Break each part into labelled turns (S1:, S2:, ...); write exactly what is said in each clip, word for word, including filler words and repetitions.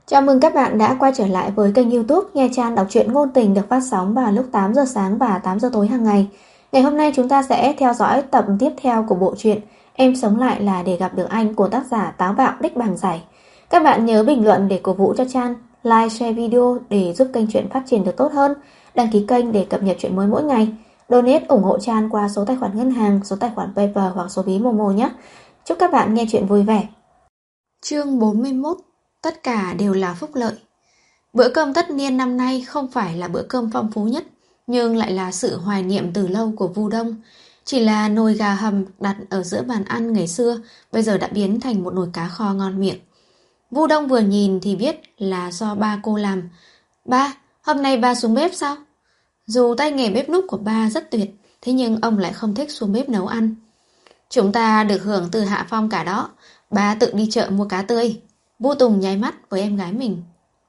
S1: Chào mừng các bạn đã quay trở lại với kênh YouTube Nha Trang đọc truyện ngôn tình được phát sóng vào lúc tám giờ sáng và tám giờ tối hàng ngày. Ngày hôm nay chúng ta sẽ theo dõi tập tiếp theo của bộ truyện Em sống lại là để gặp được anh của tác giả Táo Bạo Đích Bàng Giải. Các bạn nhớ bình luận để cổ vũ cho Trang, like, share video để giúp kênh truyện phát triển được tốt hơn, đăng ký kênh để cập nhật truyện mới mỗi ngày, donate ủng hộ Trang qua số tài khoản ngân hàng, số tài khoản PayPal hoặc số ví Momo nhé. Chúc các bạn nghe truyện vui vẻ. Chương bốn mươi mốt. Tất cả đều là phúc lợi. Bữa cơm tất niên năm nay không phải là bữa cơm phong phú nhất, nhưng lại là sự hoài niệm từ lâu của Vu Đông. Chỉ là nồi gà hầm đặt ở giữa bàn ăn ngày xưa, bây giờ đã biến thành một nồi cá kho ngon miệng. Vu Đông vừa nhìn thì biết là do ba cô làm. Ba, hôm nay ba xuống bếp sao? Dù tay nghề bếp núc của ba rất tuyệt, thế nhưng ông lại không thích xuống bếp nấu ăn. Chúng ta được hưởng từ Hạ Phong cả đó, ba tự đi chợ mua cá tươi. Vu Tùng nháy mắt với em gái mình.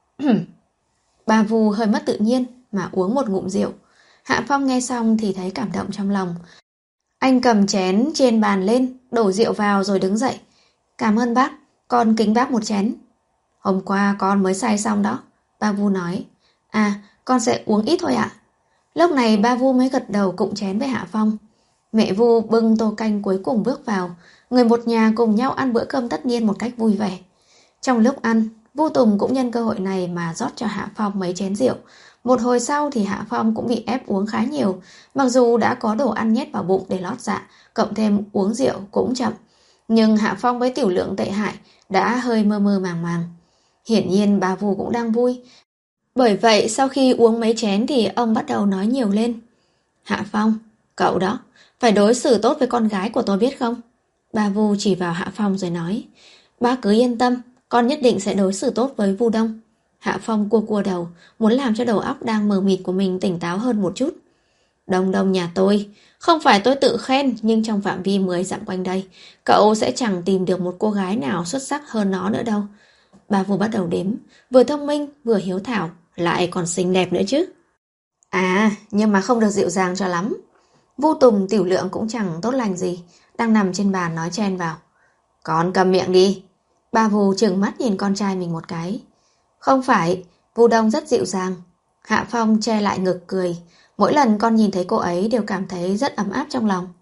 S1: Bà Vu hơi mất tự nhiên mà uống một ngụm rượu. Hạ Phong nghe xong thì thấy cảm động trong lòng. Anh cầm chén trên bàn lên, đổ rượu vào rồi đứng dậy. Cảm ơn bác, con kính bác một chén. Hôm qua con mới say xong đó, bà Vu nói. À, con sẽ uống ít thôi ạ. Lúc này bà Vu mới gật đầu cụng chén với Hạ Phong. Mẹ Vu bưng tô canh cuối cùng bước vào. Người một nhà cùng nhau ăn bữa cơm tất niên một cách vui vẻ. Trong lúc ăn, Vu Tùng cũng nhân cơ hội này mà rót cho Hạ Phong mấy chén rượu. Một hồi sau thì Hạ Phong cũng bị ép uống khá nhiều. Mặc dù đã có đồ ăn nhét vào bụng để lót dạ, cộng thêm uống rượu cũng chậm. Nhưng Hạ Phong với tiểu lượng tệ hại đã hơi mơ mơ màng màng. Hiển nhiên bà Vu cũng đang vui. Bởi vậy sau khi uống mấy chén thì ông bắt đầu nói nhiều lên. Hạ Phong, cậu đó, phải đối xử tốt với con gái của tôi biết không? Bà Vu chỉ vào Hạ Phong rồi nói. Bác cứ yên tâm, con nhất định sẽ đối xử tốt với Vu Đông. Hạ Phong cua cua đầu, muốn làm cho đầu óc đang mờ mịt của mình tỉnh táo hơn một chút. Đông Đông nhà tôi, không phải tôi tự khen, nhưng trong phạm vi mười dặm quanh đây, cậu sẽ chẳng tìm được một cô gái nào xuất sắc hơn nó nữa đâu. Bà Vu bắt đầu đếm, vừa thông minh, vừa hiếu thảo, lại còn xinh đẹp nữa chứ. À, nhưng mà không được dịu dàng cho lắm. Vu Tùng tiểu lượng cũng chẳng tốt lành gì, đang nằm trên bàn nói chen vào. Con cầm miệng đi. Bà Vu trừng mắt nhìn con trai mình một cái. Không phải, Vu Đông rất dịu dàng. Hạ Phong che lại ngực cười. Mỗi lần con nhìn thấy cô ấy đều cảm thấy rất ấm áp trong lòng.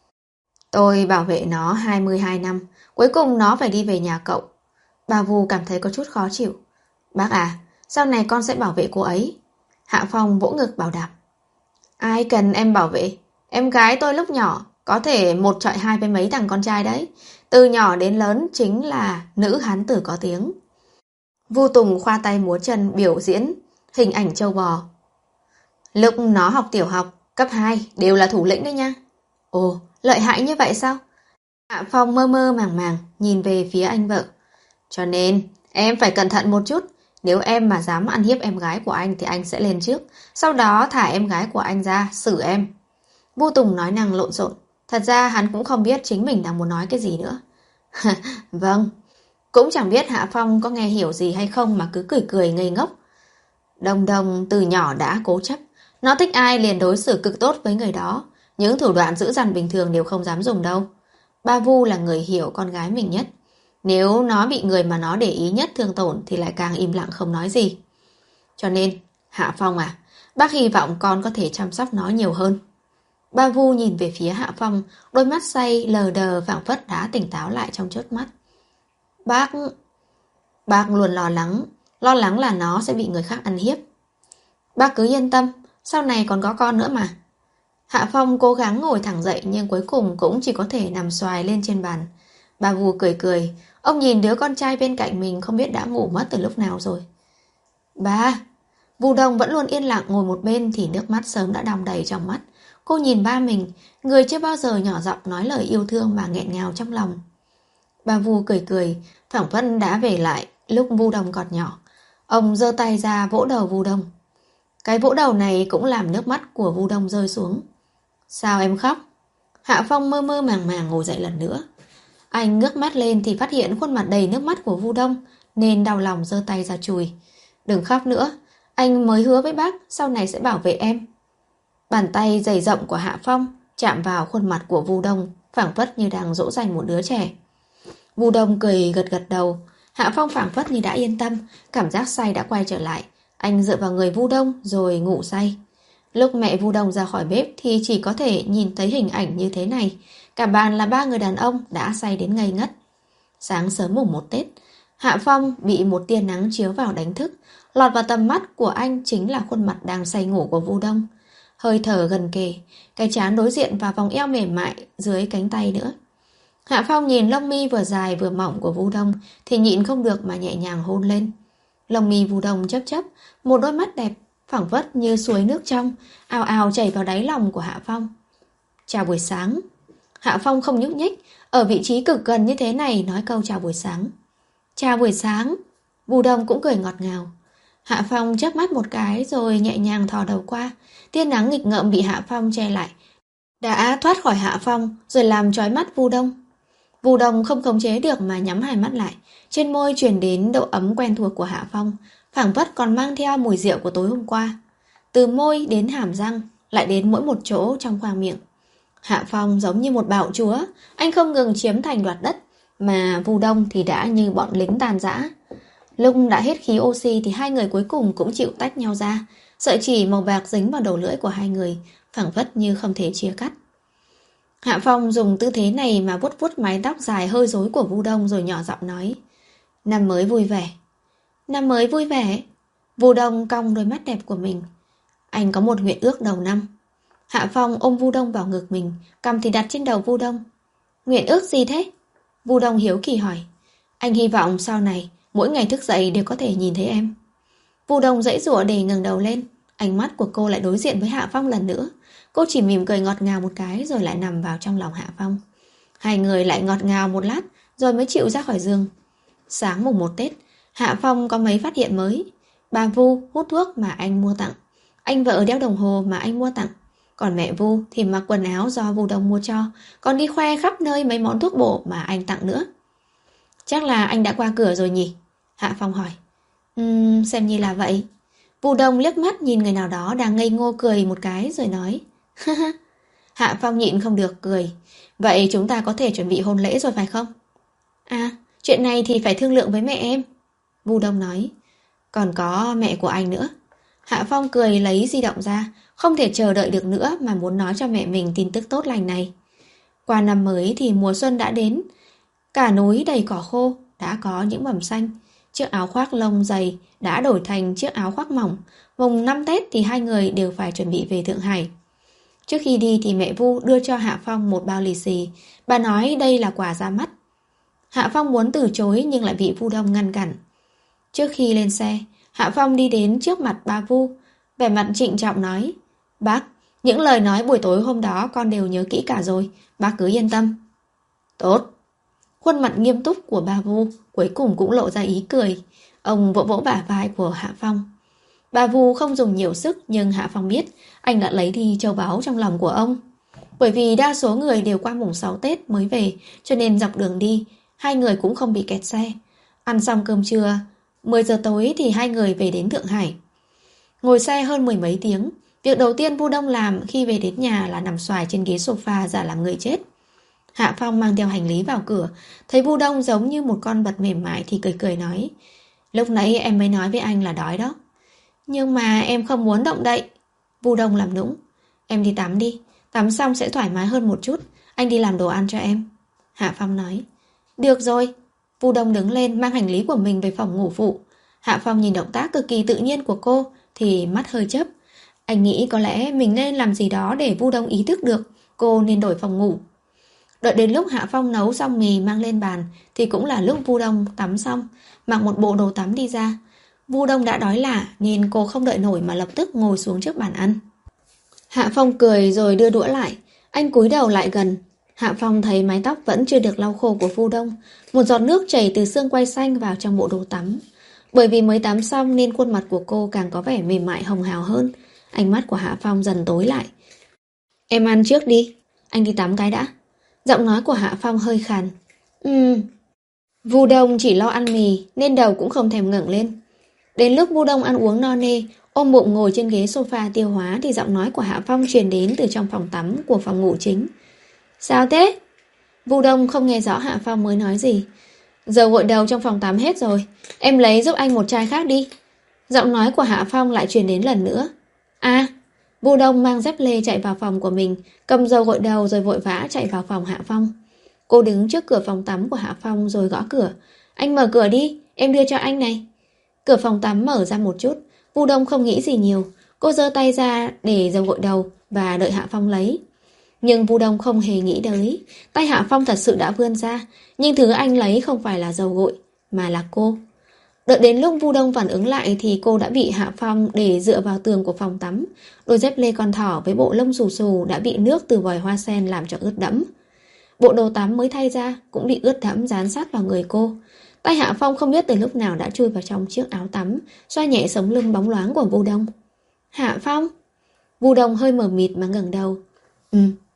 S1: Tôi bảo vệ nó hai mươi hai năm, cuối cùng nó phải đi về nhà cậu. Bà Vu cảm thấy có chút khó chịu. Bác à, sau này con sẽ bảo vệ cô ấy. Hạ Phong vỗ ngực bảo đảm. Ai cần em bảo vệ? Em gái tôi lúc nhỏ có thể một trọi hai với mấy thằng con trai đấy. Từ nhỏ đến lớn chính là nữ hán tử có tiếng. Vu Tùng khoa tay múa chân biểu diễn hình ảnh trâu bò. Lúc nó học tiểu học, cấp hai đều là thủ lĩnh đấy nha. Ồ, lợi hại như vậy sao? Hạ Phong mơ mơ màng màng nhìn về phía anh vợ. Cho nên em phải cẩn thận một chút. Nếu em mà dám ăn hiếp em gái của anh thì anh sẽ lên trước. Sau đó thả em gái của anh ra xử em. Vu Tùng nói năng lộn xộn. Thật ra hắn cũng không biết chính mình đang muốn nói cái gì nữa. Vâng. Cũng chẳng biết Hạ Phong có nghe hiểu gì hay không mà cứ cười cười ngây ngốc. Đông Đông từ nhỏ đã cố chấp. Nó thích ai liền đối xử cực tốt với người đó. Những thủ đoạn dữ dằn bình thường đều không dám dùng đâu. Ba Vu là người hiểu con gái mình nhất. Nếu nó bị người mà nó để ý nhất thương tổn thì lại càng im lặng không nói gì. Cho nên, Hạ Phong à, bác hy vọng con có thể chăm sóc nó nhiều hơn. Ba Vu nhìn về phía Hạ Phong, đôi mắt say lờ đờ phảng phất đã tỉnh táo lại trong chớp mắt. Bác... Bác luôn lo lắng, lo lắng là nó sẽ bị người khác ăn hiếp. Bác cứ yên tâm, sau này còn có con nữa mà. Hạ Phong cố gắng ngồi thẳng dậy nhưng cuối cùng cũng chỉ có thể nằm xoài lên trên bàn. Ba Vu cười cười, ông nhìn đứa con trai bên cạnh mình không biết đã ngủ mất từ lúc nào rồi. Ba... Vu Đông vẫn luôn yên lặng ngồi một bên thì nước mắt sớm đã đong đầy trong mắt. Cô nhìn ba mình, người chưa bao giờ nhỏ giọng nói lời yêu thương mà nghẹn ngào trong lòng. Bà Vu cười cười, phảng phất đã về lại lúc Vu Đông còn nhỏ. Ông giơ tay ra vỗ đầu Vu Đông. Cái vỗ đầu này cũng làm nước mắt của Vu Đông rơi xuống. Sao em khóc? Hạ Phong mơ mơ màng màng ngồi dậy lần nữa. Anh ngước mắt lên thì phát hiện khuôn mặt đầy nước mắt của Vu Đông, nên đau lòng giơ tay ra chùi. Đừng khóc nữa, anh mới hứa với bác sau này sẽ bảo vệ em. Bàn tay dày rộng của Hạ Phong chạm vào khuôn mặt của Vu Đông, phảng phất như đang dỗ dành một đứa trẻ. Vu Đông cười gật gật đầu. Hạ Phong phảng phất như đã yên tâm, cảm giác say đã quay trở lại. Anh dựa vào người Vu Đông rồi ngủ say. Lúc mẹ Vu Đông ra khỏi bếp thì chỉ có thể nhìn thấy hình ảnh như thế này. Cả bàn là ba người đàn ông đã say đến ngây ngất. Sáng sớm mùng một Tết, Hạ Phong bị một tia nắng chiếu vào đánh thức. Lọt vào tầm mắt của anh chính là khuôn mặt đang say ngủ của Vu Đông. Hơi thở gần kề, cái trán đối diện và vòng eo mềm mại dưới cánh tay nữa. Hạ Phong nhìn lông mi vừa dài vừa mỏng của Vu Đông thì nhịn không được mà nhẹ nhàng hôn lên. Lông mi Vu Đông chớp chớp, một đôi mắt đẹp phảng phất như suối nước trong, ào ào chảy vào đáy lòng của Hạ Phong. Chào buổi sáng. Hạ Phong không nhúc nhích, ở vị trí cực gần như thế này nói câu chào buổi sáng. Chào buổi sáng. Vu Đông cũng cười ngọt ngào. Hạ Phong chớp mắt một cái rồi nhẹ nhàng thò đầu qua. Tia nắng nghịch ngợm bị Hạ Phong che lại đã thoát khỏi Hạ Phong rồi làm chói mắt Vu Đông. Vu Đông không khống chế được mà nhắm hai mắt lại. Trên môi truyền đến độ ấm quen thuộc của Hạ Phong, phảng phất còn mang theo mùi rượu của tối hôm qua. Từ môi đến hàm răng, lại đến mỗi một chỗ trong khoang miệng. Hạ Phong giống như một bạo chúa, anh không ngừng chiếm thành đoạt đất, mà Vu Đông thì đã như bọn lính tàn rã. Lúc đã hết khí oxy thì hai người cuối cùng cũng chịu tách nhau ra. Sợi chỉ màu bạc dính vào đầu lưỡi của hai người, phảng phất như không thể chia cắt. Hạ Phong dùng tư thế này mà vuốt vuốt mái tóc dài hơi rối của Vu Đông rồi nhỏ giọng nói: Năm mới vui vẻ. Năm mới vui vẻ. Vu Đông cong đôi mắt đẹp của mình. Anh có một nguyện ước đầu năm. Hạ Phong ôm Vu Đông vào ngực mình, cằm thì đặt trên đầu Vu Đông. Nguyện ước gì thế? Vu Đông hiếu kỳ hỏi. Anh hy vọng sau này mỗi ngày thức dậy đều có thể nhìn thấy em. Vu Đông giãy giụa để ngẩng đầu lên. Ánh mắt của cô lại đối diện với Hạ Phong lần nữa. Cô chỉ mỉm cười ngọt ngào một cái rồi lại nằm vào trong lòng Hạ Phong. Hai người lại ngọt ngào một lát rồi mới chịu ra khỏi giường. Sáng mùng một Tết, Hạ Phong có mấy phát hiện mới. Bà Vu hút thuốc mà anh mua tặng. Anh vợ đeo đồng hồ mà anh mua tặng. Còn mẹ Vu thì mặc quần áo do Vu Đông mua cho, còn đi khoe khắp nơi mấy món thuốc bổ mà anh tặng nữa. Chắc là anh đã qua cửa rồi nhỉ? Hạ Phong hỏi. Ừm, xem như là vậy. Vu Đông liếc mắt nhìn người nào đó đang ngây ngô cười một cái rồi nói. Hạ Phong nhịn không được cười. Vậy chúng ta có thể chuẩn bị hôn lễ rồi phải không? À, chuyện này thì phải thương lượng với mẹ em. Vu Đông nói. Còn có mẹ của anh nữa. Hạ Phong cười lấy di động ra, không thể chờ đợi được nữa mà muốn nói cho mẹ mình tin tức tốt lành này. Qua năm mới thì mùa xuân đã đến. Cả núi đầy cỏ khô, đã có những mầm xanh. Chiếc áo khoác lông dày đã đổi thành chiếc áo khoác mỏng. Mùng năm Tết thì hai người đều phải chuẩn bị về Thượng Hải. Trước khi đi thì mẹ Vu đưa cho Hạ Phong một bao lì xì. Bà nói đây là quà ra mắt. Hạ Phong muốn từ chối nhưng lại bị Vu Đông ngăn cản. Trước khi lên xe, Hạ Phong đi đến trước mặt bà Vu, vẻ mặt trịnh trọng nói. Bác, những lời nói buổi tối hôm đó con đều nhớ kỹ cả rồi, bác cứ yên tâm. Tốt. Khuôn mặt nghiêm túc của bà Vu cuối cùng cũng lộ ra ý cười. Ông vỗ vỗ bả vai của Hạ Phong. Bà Vu không dùng nhiều sức nhưng Hạ Phong biết anh đã lấy đi châu báu trong lòng của ông. Bởi vì đa số người đều qua mùng sáu Tết mới về, cho nên dọc đường đi, hai người cũng không bị kẹt xe. Ăn xong cơm trưa, mười giờ tối thì hai người về đến Thượng Hải. Ngồi xe hơn mười mấy tiếng, việc đầu tiên Vu Đông làm khi về đến nhà là nằm xoài trên ghế sofa giả làm người chết. Hạ Phong mang theo hành lý vào cửa, thấy Vu Đông giống như một con vật mềm mại thì cười cười nói. Lúc nãy em mới nói với anh là đói đó. Nhưng mà em không muốn động đậy. Vu Đông làm nũng. Em đi tắm đi, tắm xong sẽ thoải mái hơn một chút. Anh đi làm đồ ăn cho em. Hạ Phong nói. Được rồi. Vu Đông đứng lên mang hành lý của mình về phòng ngủ phụ. Hạ Phong nhìn động tác cực kỳ tự nhiên của cô thì mắt hơi chớp. Anh nghĩ có lẽ mình nên làm gì đó để Vu Đông ý thức được cô nên đổi phòng ngủ. Đợi đến lúc Hạ Phong nấu xong mì mang lên bàn thì cũng là lúc Vu Đông tắm xong, mặc một bộ đồ tắm đi ra. Vu Đông đã đói lả nên cô không đợi nổi mà lập tức ngồi xuống trước bàn ăn. Hạ Phong cười rồi đưa đũa lại. Anh cúi đầu lại gần. Hạ Phong thấy mái tóc vẫn chưa được lau khô của Vu Đông. Một giọt nước chảy từ xương quai xanh vào trong bộ đồ tắm. Bởi vì mới tắm xong nên khuôn mặt của cô càng có vẻ mềm mại hồng hào hơn. Ánh mắt của Hạ Phong dần tối lại. Em ăn trước đi, anh đi tắm cái đã. Giọng nói của Hạ Phong hơi khàn. Ừm. Vu Đông chỉ lo ăn mì nên đầu cũng không thèm ngẩng lên. Đến lúc Vu Đông ăn uống no nê, ôm bụng ngồi trên ghế sofa tiêu hóa thì giọng nói của Hạ Phong truyền đến từ trong phòng tắm của phòng ngủ chính. Sao thế? Vu Đông không nghe rõ Hạ Phong mới nói gì. Dầu gội đầu trong phòng tắm hết rồi, em lấy giúp anh một chai khác đi. Giọng nói của Hạ Phong lại truyền đến lần nữa. À, Vu Đông mang dép lê chạy vào phòng của mình, cầm dầu gội đầu rồi vội vã chạy vào phòng Hạ Phong. Cô đứng trước cửa phòng tắm của Hạ Phong rồi gõ cửa. Anh mở cửa đi, em đưa cho anh này. Cửa phòng tắm mở ra một chút, Vu Đông không nghĩ gì nhiều. Cô giơ tay ra để dầu gội đầu và đợi Hạ Phong lấy. Nhưng Vu Đông không hề nghĩ tới. Tay Hạ Phong thật sự đã vươn ra, nhưng thứ anh lấy không phải là dầu gội, mà là cô. Đợi đến lúc Vu Đông phản ứng lại thì cô đã bị Hạ Phong để dựa vào tường của phòng tắm. Đôi dép lê con thỏ với bộ lông xù xù đã bị nước từ vòi hoa sen làm cho ướt đẫm. Bộ đồ tắm mới thay ra cũng bị ướt đẫm dán sát vào người cô. Tay Hạ Phong không biết từ lúc nào đã chui vào trong chiếc áo tắm, xoa nhẹ sống lưng bóng loáng của Vu Đông. Hạ Phong? Vu Đông hơi mờ mịt mà ngẩng đầu. Ừ.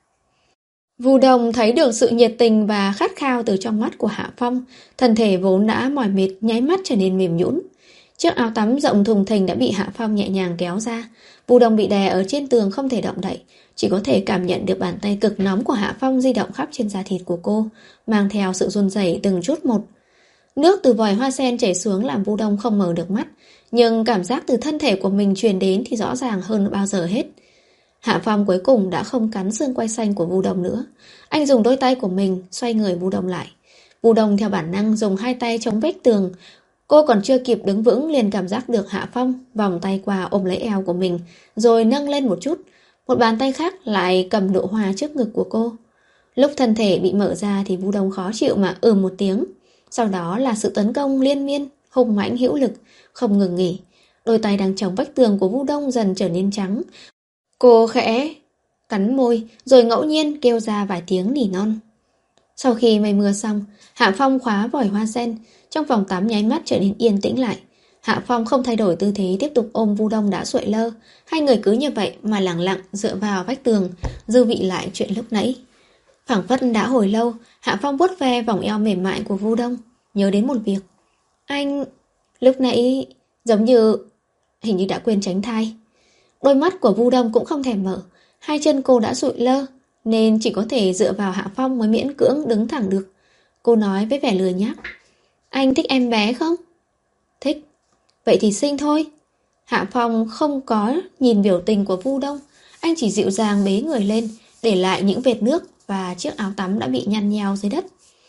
S1: Vu Đông thấy được sự nhiệt tình và khát khao từ trong mắt của Hạ Phong. Thân thể vốn đã mỏi mệt nháy mắt trở nên mềm nhũn. Chiếc áo tắm rộng thùng thình đã bị Hạ Phong nhẹ nhàng kéo ra. Vu Đông bị đè ở trên tường không thể động đậy, chỉ có thể cảm nhận được bàn tay cực nóng của Hạ Phong di động khắp trên da thịt của cô, mang theo sự run rẩy từng chút một. Nước từ vòi hoa sen chảy xuống làm Vu Đông không mở được mắt, nhưng cảm giác từ thân thể của mình truyền đến thì rõ ràng hơn bao giờ hết. Hạ Phong cuối cùng đã không cắn xương quai xanh của Vu Đông nữa. Anh dùng đôi tay của mình xoay người Vu Đông lại. Vu Đông theo bản năng dùng hai tay chống vách tường. Cô còn chưa kịp đứng vững liền cảm giác được Hạ Phong vòng tay qua ôm lấy eo của mình, rồi nâng lên một chút. Một bàn tay khác lại cầm nụ hoa trước ngực của cô. Lúc thân thể bị mở ra thì Vu Đông khó chịu mà ừm một tiếng. Sau đó là sự tấn công liên miên, hùng mãnh hữu lực, không ngừng nghỉ. Đôi tay đang chống vách tường của Vu Đông dần trở nên trắng. Cô khẽ cắn môi rồi ngẫu nhiên kêu ra vài tiếng nỉ non. Sau khi mây mưa xong, Hạ Phong khóa vòi hoa sen. Trong phòng tắm nháy mắt trở nên yên tĩnh lại. Hạ Phong không thay đổi tư thế, tiếp tục ôm Vu Đông đã xuội lơ. Hai người cứ như vậy mà lẳng lặng dựa vào vách tường, dư vị lại chuyện lúc nãy. Phảng phất đã hồi lâu, Hạ Phong vuốt ve vòng eo mềm mại của Vu Đông, nhớ đến một việc. Anh... lúc nãy... giống như... hình như đã quên tránh thai. Đôi mắt của Vu Đông cũng không thèm mở. Hai chân cô đã sụi lơ, nên chỉ có thể dựa vào Hạ Phong mới miễn cưỡng đứng thẳng được. Cô nói với vẻ lười nhác. Anh thích em bé không? Thích. Vậy thì sinh thôi. Hạ Phong không có nhìn biểu tình của Vu Đông. Anh chỉ dịu dàng bế người lên, để lại những vệt nước và chiếc áo tắm đã bị nhăn nheo dưới đất.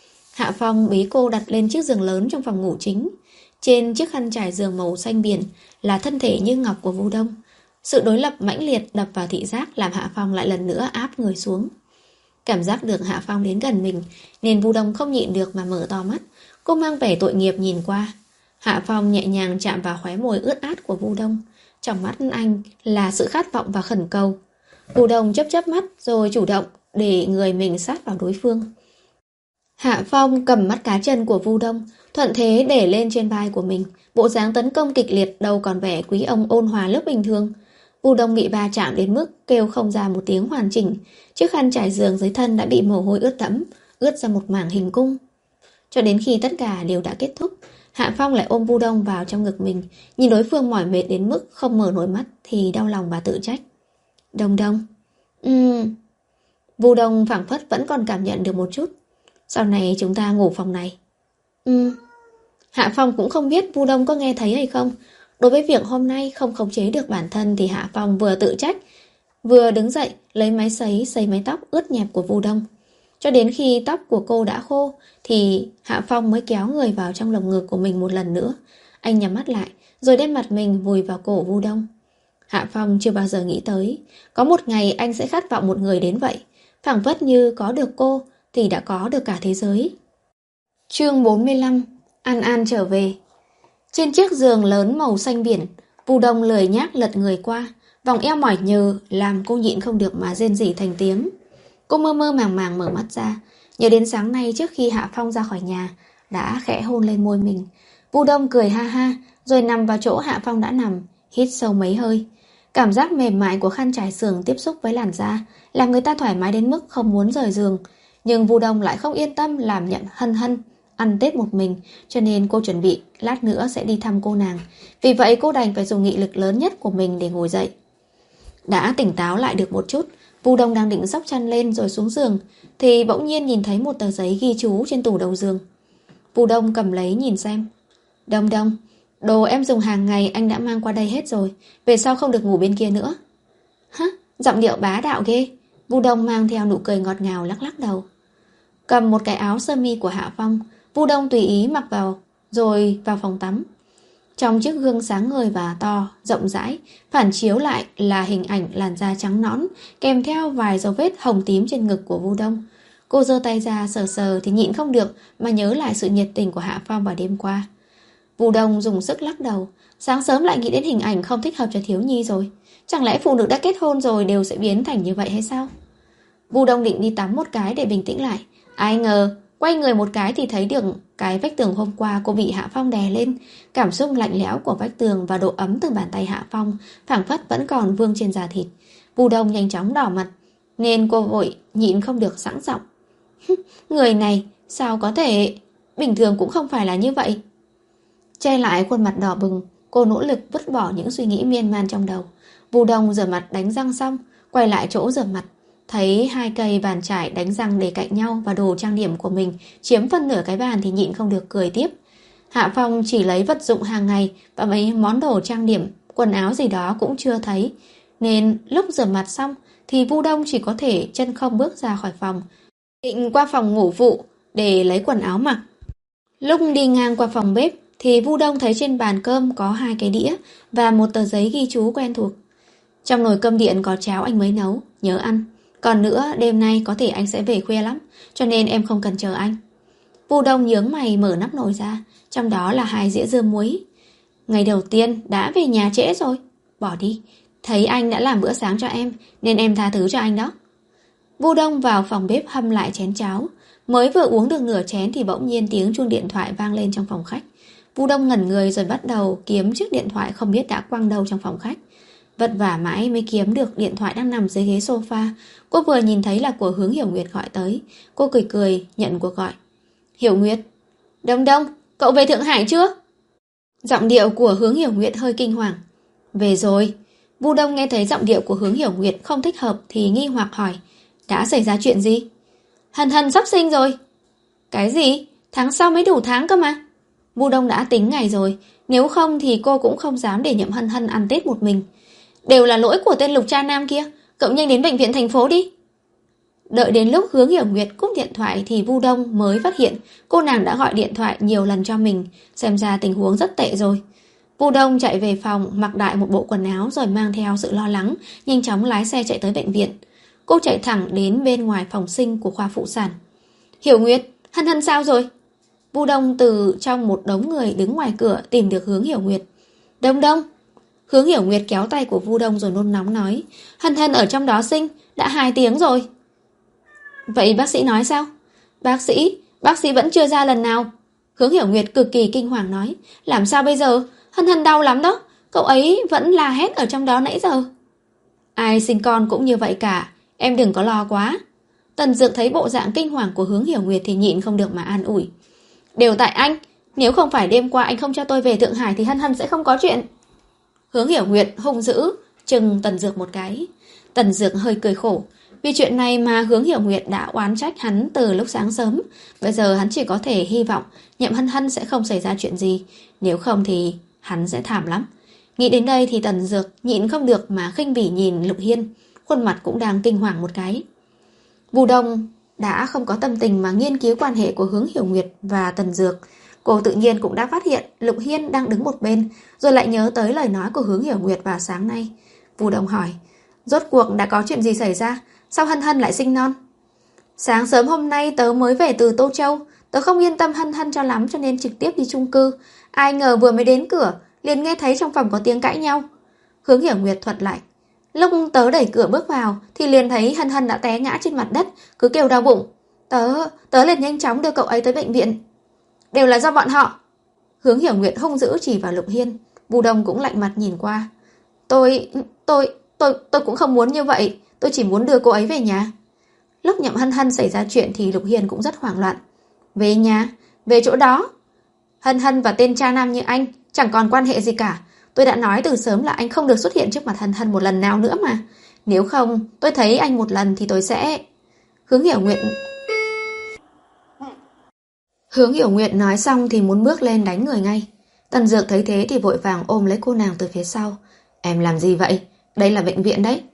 S1: Hạ Phong bế cô đặt lên chiếc giường lớn trong phòng ngủ chính. Trên chiếc khăn trải giường màu xanh biển là thân thể như ngọc của Vu Đông. Sự đối lập mãnh liệt đập vào thị giác làm Hạ Phong lại lần nữa áp người xuống. Cảm giác được Hạ Phong đến gần mình nên Vu Đông không nhịn được mà mở to mắt. Cô mang vẻ tội nghiệp nhìn qua. Hạ Phong nhẹ nhàng chạm vào khóe môi ướt át của Vu Đông. Trong mắt anh là sự khát vọng và khẩn cầu. Vu Đông chớp chớp mắt rồi chủ động để người mình sát vào đối phương. Hạ Phong cầm mắt cá chân của Vu Đông, thuận thế để lên trên vai của mình. Bộ dáng tấn công kịch liệt đâu còn vẻ quý ông ôn hòa lúc bình thường. Vu Đông bị va chạm đến mức kêu không ra một tiếng hoàn chỉnh. Chiếc khăn trải giường dưới thân đã bị mồ hôi ướt đẫm, ướt ra một mảng hình cung. Cho đến khi tất cả đều đã kết thúc, Hạ Phong lại ôm Vu Đông vào trong ngực mình, nhìn đối phương mỏi mệt đến mức không mở nổi mắt thì đau lòng và tự trách. Đông Đông. Ừm. Vu Đông phảng phất vẫn còn cảm nhận được một chút. Sau này chúng ta ngủ phòng này. Ừm. Hạ Phong cũng không biết Vu Đông có nghe thấy hay không. Đối với việc hôm nay không khống chế được bản thân thì Hạ Phong vừa tự trách, vừa đứng dậy lấy máy sấy sấy mái tóc ướt nhẹp của Vu Đông. Cho đến khi tóc của cô đã khô thì Hạ Phong mới kéo người vào trong lồng ngực của mình một lần nữa. Anh nhắm mắt lại rồi đem mặt mình vùi vào cổ Vu Đông. Hạ Phong chưa bao giờ nghĩ tới có một ngày anh sẽ khát vọng một người đến vậy. Phảng phất như có được cô thì đã có được cả thế giới. Chương bốn mươi lăm. An An trở về. Trên chiếc giường lớn màu xanh biển, Vu Đông lười nhác lật người qua, vòng eo mỏi nhừ làm cô nhịn không được mà rên rỉ thành tiếng. Cô mơ mơ màng màng mở mắt ra, nhớ đến sáng nay trước khi Hạ Phong ra khỏi nhà đã khẽ hôn lên môi mình. Vu Đông cười ha ha rồi nằm vào chỗ Hạ Phong đã nằm, hít sâu mấy hơi. Cảm giác mềm mại của khăn trải giường tiếp xúc với làn da làm người ta thoải mái đến mức không muốn rời giường. Nhưng Vu Đông lại không yên tâm làm nhận hân hân ăn Tết một mình, cho nên cô chuẩn bị lát nữa sẽ đi thăm cô nàng. Vì vậy cô đành phải dùng nghị lực lớn nhất của mình để ngồi dậy. Đã tỉnh táo lại được một chút, Vu Đông đang định xốc chăn lên rồi xuống giường thì bỗng nhiên nhìn thấy một tờ giấy ghi chú trên tủ đầu giường. Vu Đông cầm lấy nhìn xem. Đông Đông, đồ em dùng hàng ngày anh đã mang qua đây hết rồi, về sau không được ngủ bên kia nữa. Hả? Giọng điệu bá đạo ghê. Vu Đông mang theo nụ cười ngọt ngào lắc lắc đầu. Cầm một cái áo sơ mi của Hạ Phong, Vu Đông tùy ý mặc vào, rồi vào phòng tắm. Trong chiếc gương sáng ngời và to, rộng rãi, phản chiếu lại là hình ảnh làn da trắng nõn, kèm theo vài dấu vết hồng tím trên ngực của Vu Đông. Cô giơ tay ra sờ sờ thì nhịn không được mà nhớ lại sự nhiệt tình của Hạ Phong vào đêm qua. Vu Đông dùng sức lắc đầu, sáng sớm lại nghĩ đến hình ảnh không thích hợp cho thiếu nhi rồi. Chẳng lẽ phụ nữ đã kết hôn rồi đều sẽ biến thành như vậy hay sao? Vu Đông định đi tắm một cái để bình tĩnh lại. Ai ngờ, quay người một cái thì thấy được cái vách tường hôm qua cô bị Hạ Phong đè lên. Cảm xúc lạnh lẽo của vách tường và độ ấm từ bàn tay Hạ Phong phảng phất vẫn còn vương trên da thịt. Vu Đông nhanh chóng đỏ mặt, nên cô vội nhịn không được sẵn giọng. Người này sao có thể, bình thường cũng không phải là như vậy. Che lại khuôn mặt đỏ bừng, cô nỗ lực vứt bỏ những suy nghĩ miên man trong đầu. Vu Đông rửa mặt đánh răng xong, quay lại chỗ rửa mặt, thấy hai cây bàn chải đánh răng để cạnh nhau và đồ trang điểm của mình chiếm phân nửa cái bàn thì nhịn không được cười tiếp. Hạ Phong chỉ lấy vật dụng hàng ngày và mấy món đồ trang điểm, quần áo gì đó cũng chưa thấy, nên lúc rửa mặt xong thì Vu Đông chỉ có thể chân không bước ra khỏi phòng, định qua phòng ngủ phụ để lấy quần áo mặc. Lúc đi ngang qua phòng bếp thì Vu Đông thấy trên bàn cơm có hai cái đĩa và một tờ giấy ghi chú quen thuộc. Trong nồi cơm điện có cháo anh mới nấu, nhớ ăn. Còn nữa, đêm nay có thể anh sẽ về khuya lắm, cho nên em không cần chờ anh. Vu Đông nhướng mày mở nắp nồi ra, trong đó là hai dĩa dưa muối. Ngày đầu tiên đã về nhà trễ rồi, bỏ đi. Thấy anh đã làm bữa sáng cho em, nên em tha thứ cho anh đó. Vu Đông vào phòng bếp hâm lại chén cháo. Mới vừa uống được nửa chén thì bỗng nhiên tiếng chuông điện thoại vang lên trong phòng khách. Vu Đông ngẩn người rồi bắt đầu kiếm chiếc điện thoại không biết đã quăng đâu trong phòng khách. Vất vả mãi mới kiếm được điện thoại đang nằm dưới ghế sofa. Cô vừa nhìn thấy là của Hướng Hiểu Nguyệt gọi tới. Cô cười cười nhận cuộc gọi. Hiểu Nguyệt. Đông Đông, cậu về Thượng Hải chưa? Giọng điệu của Hướng Hiểu Nguyệt hơi kinh hoàng. Về rồi. Vu Đông nghe thấy giọng điệu của Hướng Hiểu Nguyệt không thích hợp thì nghi hoặc hỏi. Đã xảy ra chuyện gì? Hân Hân sắp sinh rồi. Cái gì? Tháng sau mới đủ tháng cơ mà. Vu Đông đã tính ngày rồi, nếu không thì cô cũng không dám để Nhậm Hân Hân ăn Tết một mình. Đều là lỗi của tên Lục Cha Nam kia, cậu nhanh đến bệnh viện thành phố đi. Đợi đến lúc Hướng Hiểu Nguyệt cúp điện thoại thì Vu Đông mới phát hiện cô nàng đã gọi điện thoại nhiều lần cho mình, xem ra tình huống rất tệ rồi. Vu Đông chạy về phòng, mặc đại một bộ quần áo rồi mang theo sự lo lắng, nhanh chóng lái xe chạy tới bệnh viện. Cô chạy thẳng đến bên ngoài phòng sinh của khoa phụ sản. Hiểu Nguyệt, Hân Hân sao rồi? Vu Đông từ trong một đống người đứng ngoài cửa tìm được Hướng Hiểu Nguyệt. Đông Đông. Hướng Hiểu Nguyệt kéo tay của Vu Đông rồi nôn nóng nói. Hân Hân ở trong đó sinh, đã hai tiếng rồi. Vậy bác sĩ nói sao? Bác sĩ, bác sĩ vẫn chưa ra lần nào. Hướng Hiểu Nguyệt cực kỳ kinh hoàng nói. Làm sao bây giờ? Hân Hân đau lắm đó. Cậu ấy vẫn la hét ở trong đó nãy giờ. Ai sinh con cũng như vậy cả. Em đừng có lo quá. Tần Dược thấy bộ dạng kinh hoàng của Hướng Hiểu Nguyệt thì nhịn không được mà an ủi. Đều tại anh. Nếu không phải đêm qua anh không cho tôi về Thượng Hải thì Hân Hân sẽ không có chuyện. Hướng Hiểu Nguyệt hung dữ chừng Tần Dược một cái. Tần Dược hơi cười khổ. Vì chuyện này mà Hướng Hiểu Nguyệt đã oán trách hắn từ lúc sáng sớm. Bây giờ hắn chỉ có thể hy vọng Nhậm Hân Hân sẽ không xảy ra chuyện gì. Nếu không thì hắn sẽ thảm lắm. Nghĩ đến đây thì Tần Dược nhịn không được mà khinh bỉ nhìn Lục Hiên. Khuôn mặt cũng đang kinh hoàng một cái. Vu Đông đã không có tâm tình mà nghiên cứu quan hệ của Hướng Hiểu Nguyệt và Tần Dược. Cô tự nhiên cũng đã phát hiện Lục Hiên đang đứng một bên, rồi lại nhớ tới lời nói của Hướng Hiểu Nguyệt vào sáng nay. Vu Đông hỏi, rốt cuộc đã có chuyện gì xảy ra? Sao Hân Hân lại sinh non? Sáng sớm hôm nay tớ mới về từ Tô Châu, tớ không yên tâm Hân Hân cho lắm cho nên trực tiếp đi chung cư. Ai ngờ vừa mới đến cửa, liền nghe thấy trong phòng có tiếng cãi nhau. Hướng Hiểu Nguyệt thuật lại. Lúc tớ đẩy cửa bước vào thì liền thấy Hân Hân đã té ngã trên mặt đất, cứ kêu đau bụng. Tớ, tớ liền nhanh chóng đưa cậu ấy tới bệnh viện. Đều là do bọn họ. Hướng Hiểu Nguyệt hung dữ chỉ vào Lục Hiên. Vu Đông cũng lạnh mặt nhìn qua. Tôi, tôi, tôi, tôi cũng không muốn như vậy. Tôi chỉ muốn đưa cô ấy về nhà. Lúc Nhậm Hân Hân xảy ra chuyện thì Lục Hiên cũng rất hoảng loạn. Về nhà? Về chỗ đó? Hân Hân và tên cha nam như anh chẳng còn quan hệ gì cả. Tôi đã nói từ sớm là anh không được xuất hiện trước mặt Hân Hân một lần nào nữa mà. Nếu không, tôi thấy anh một lần thì tôi sẽ... Hướng Hiểu Nguyệt... Hướng Hiểu Nguyệt nói xong thì muốn bước lên đánh người ngay. Tần Dược thấy thế thì vội vàng ôm lấy cô nàng từ phía sau. Em làm gì vậy? Đây là bệnh viện đấy.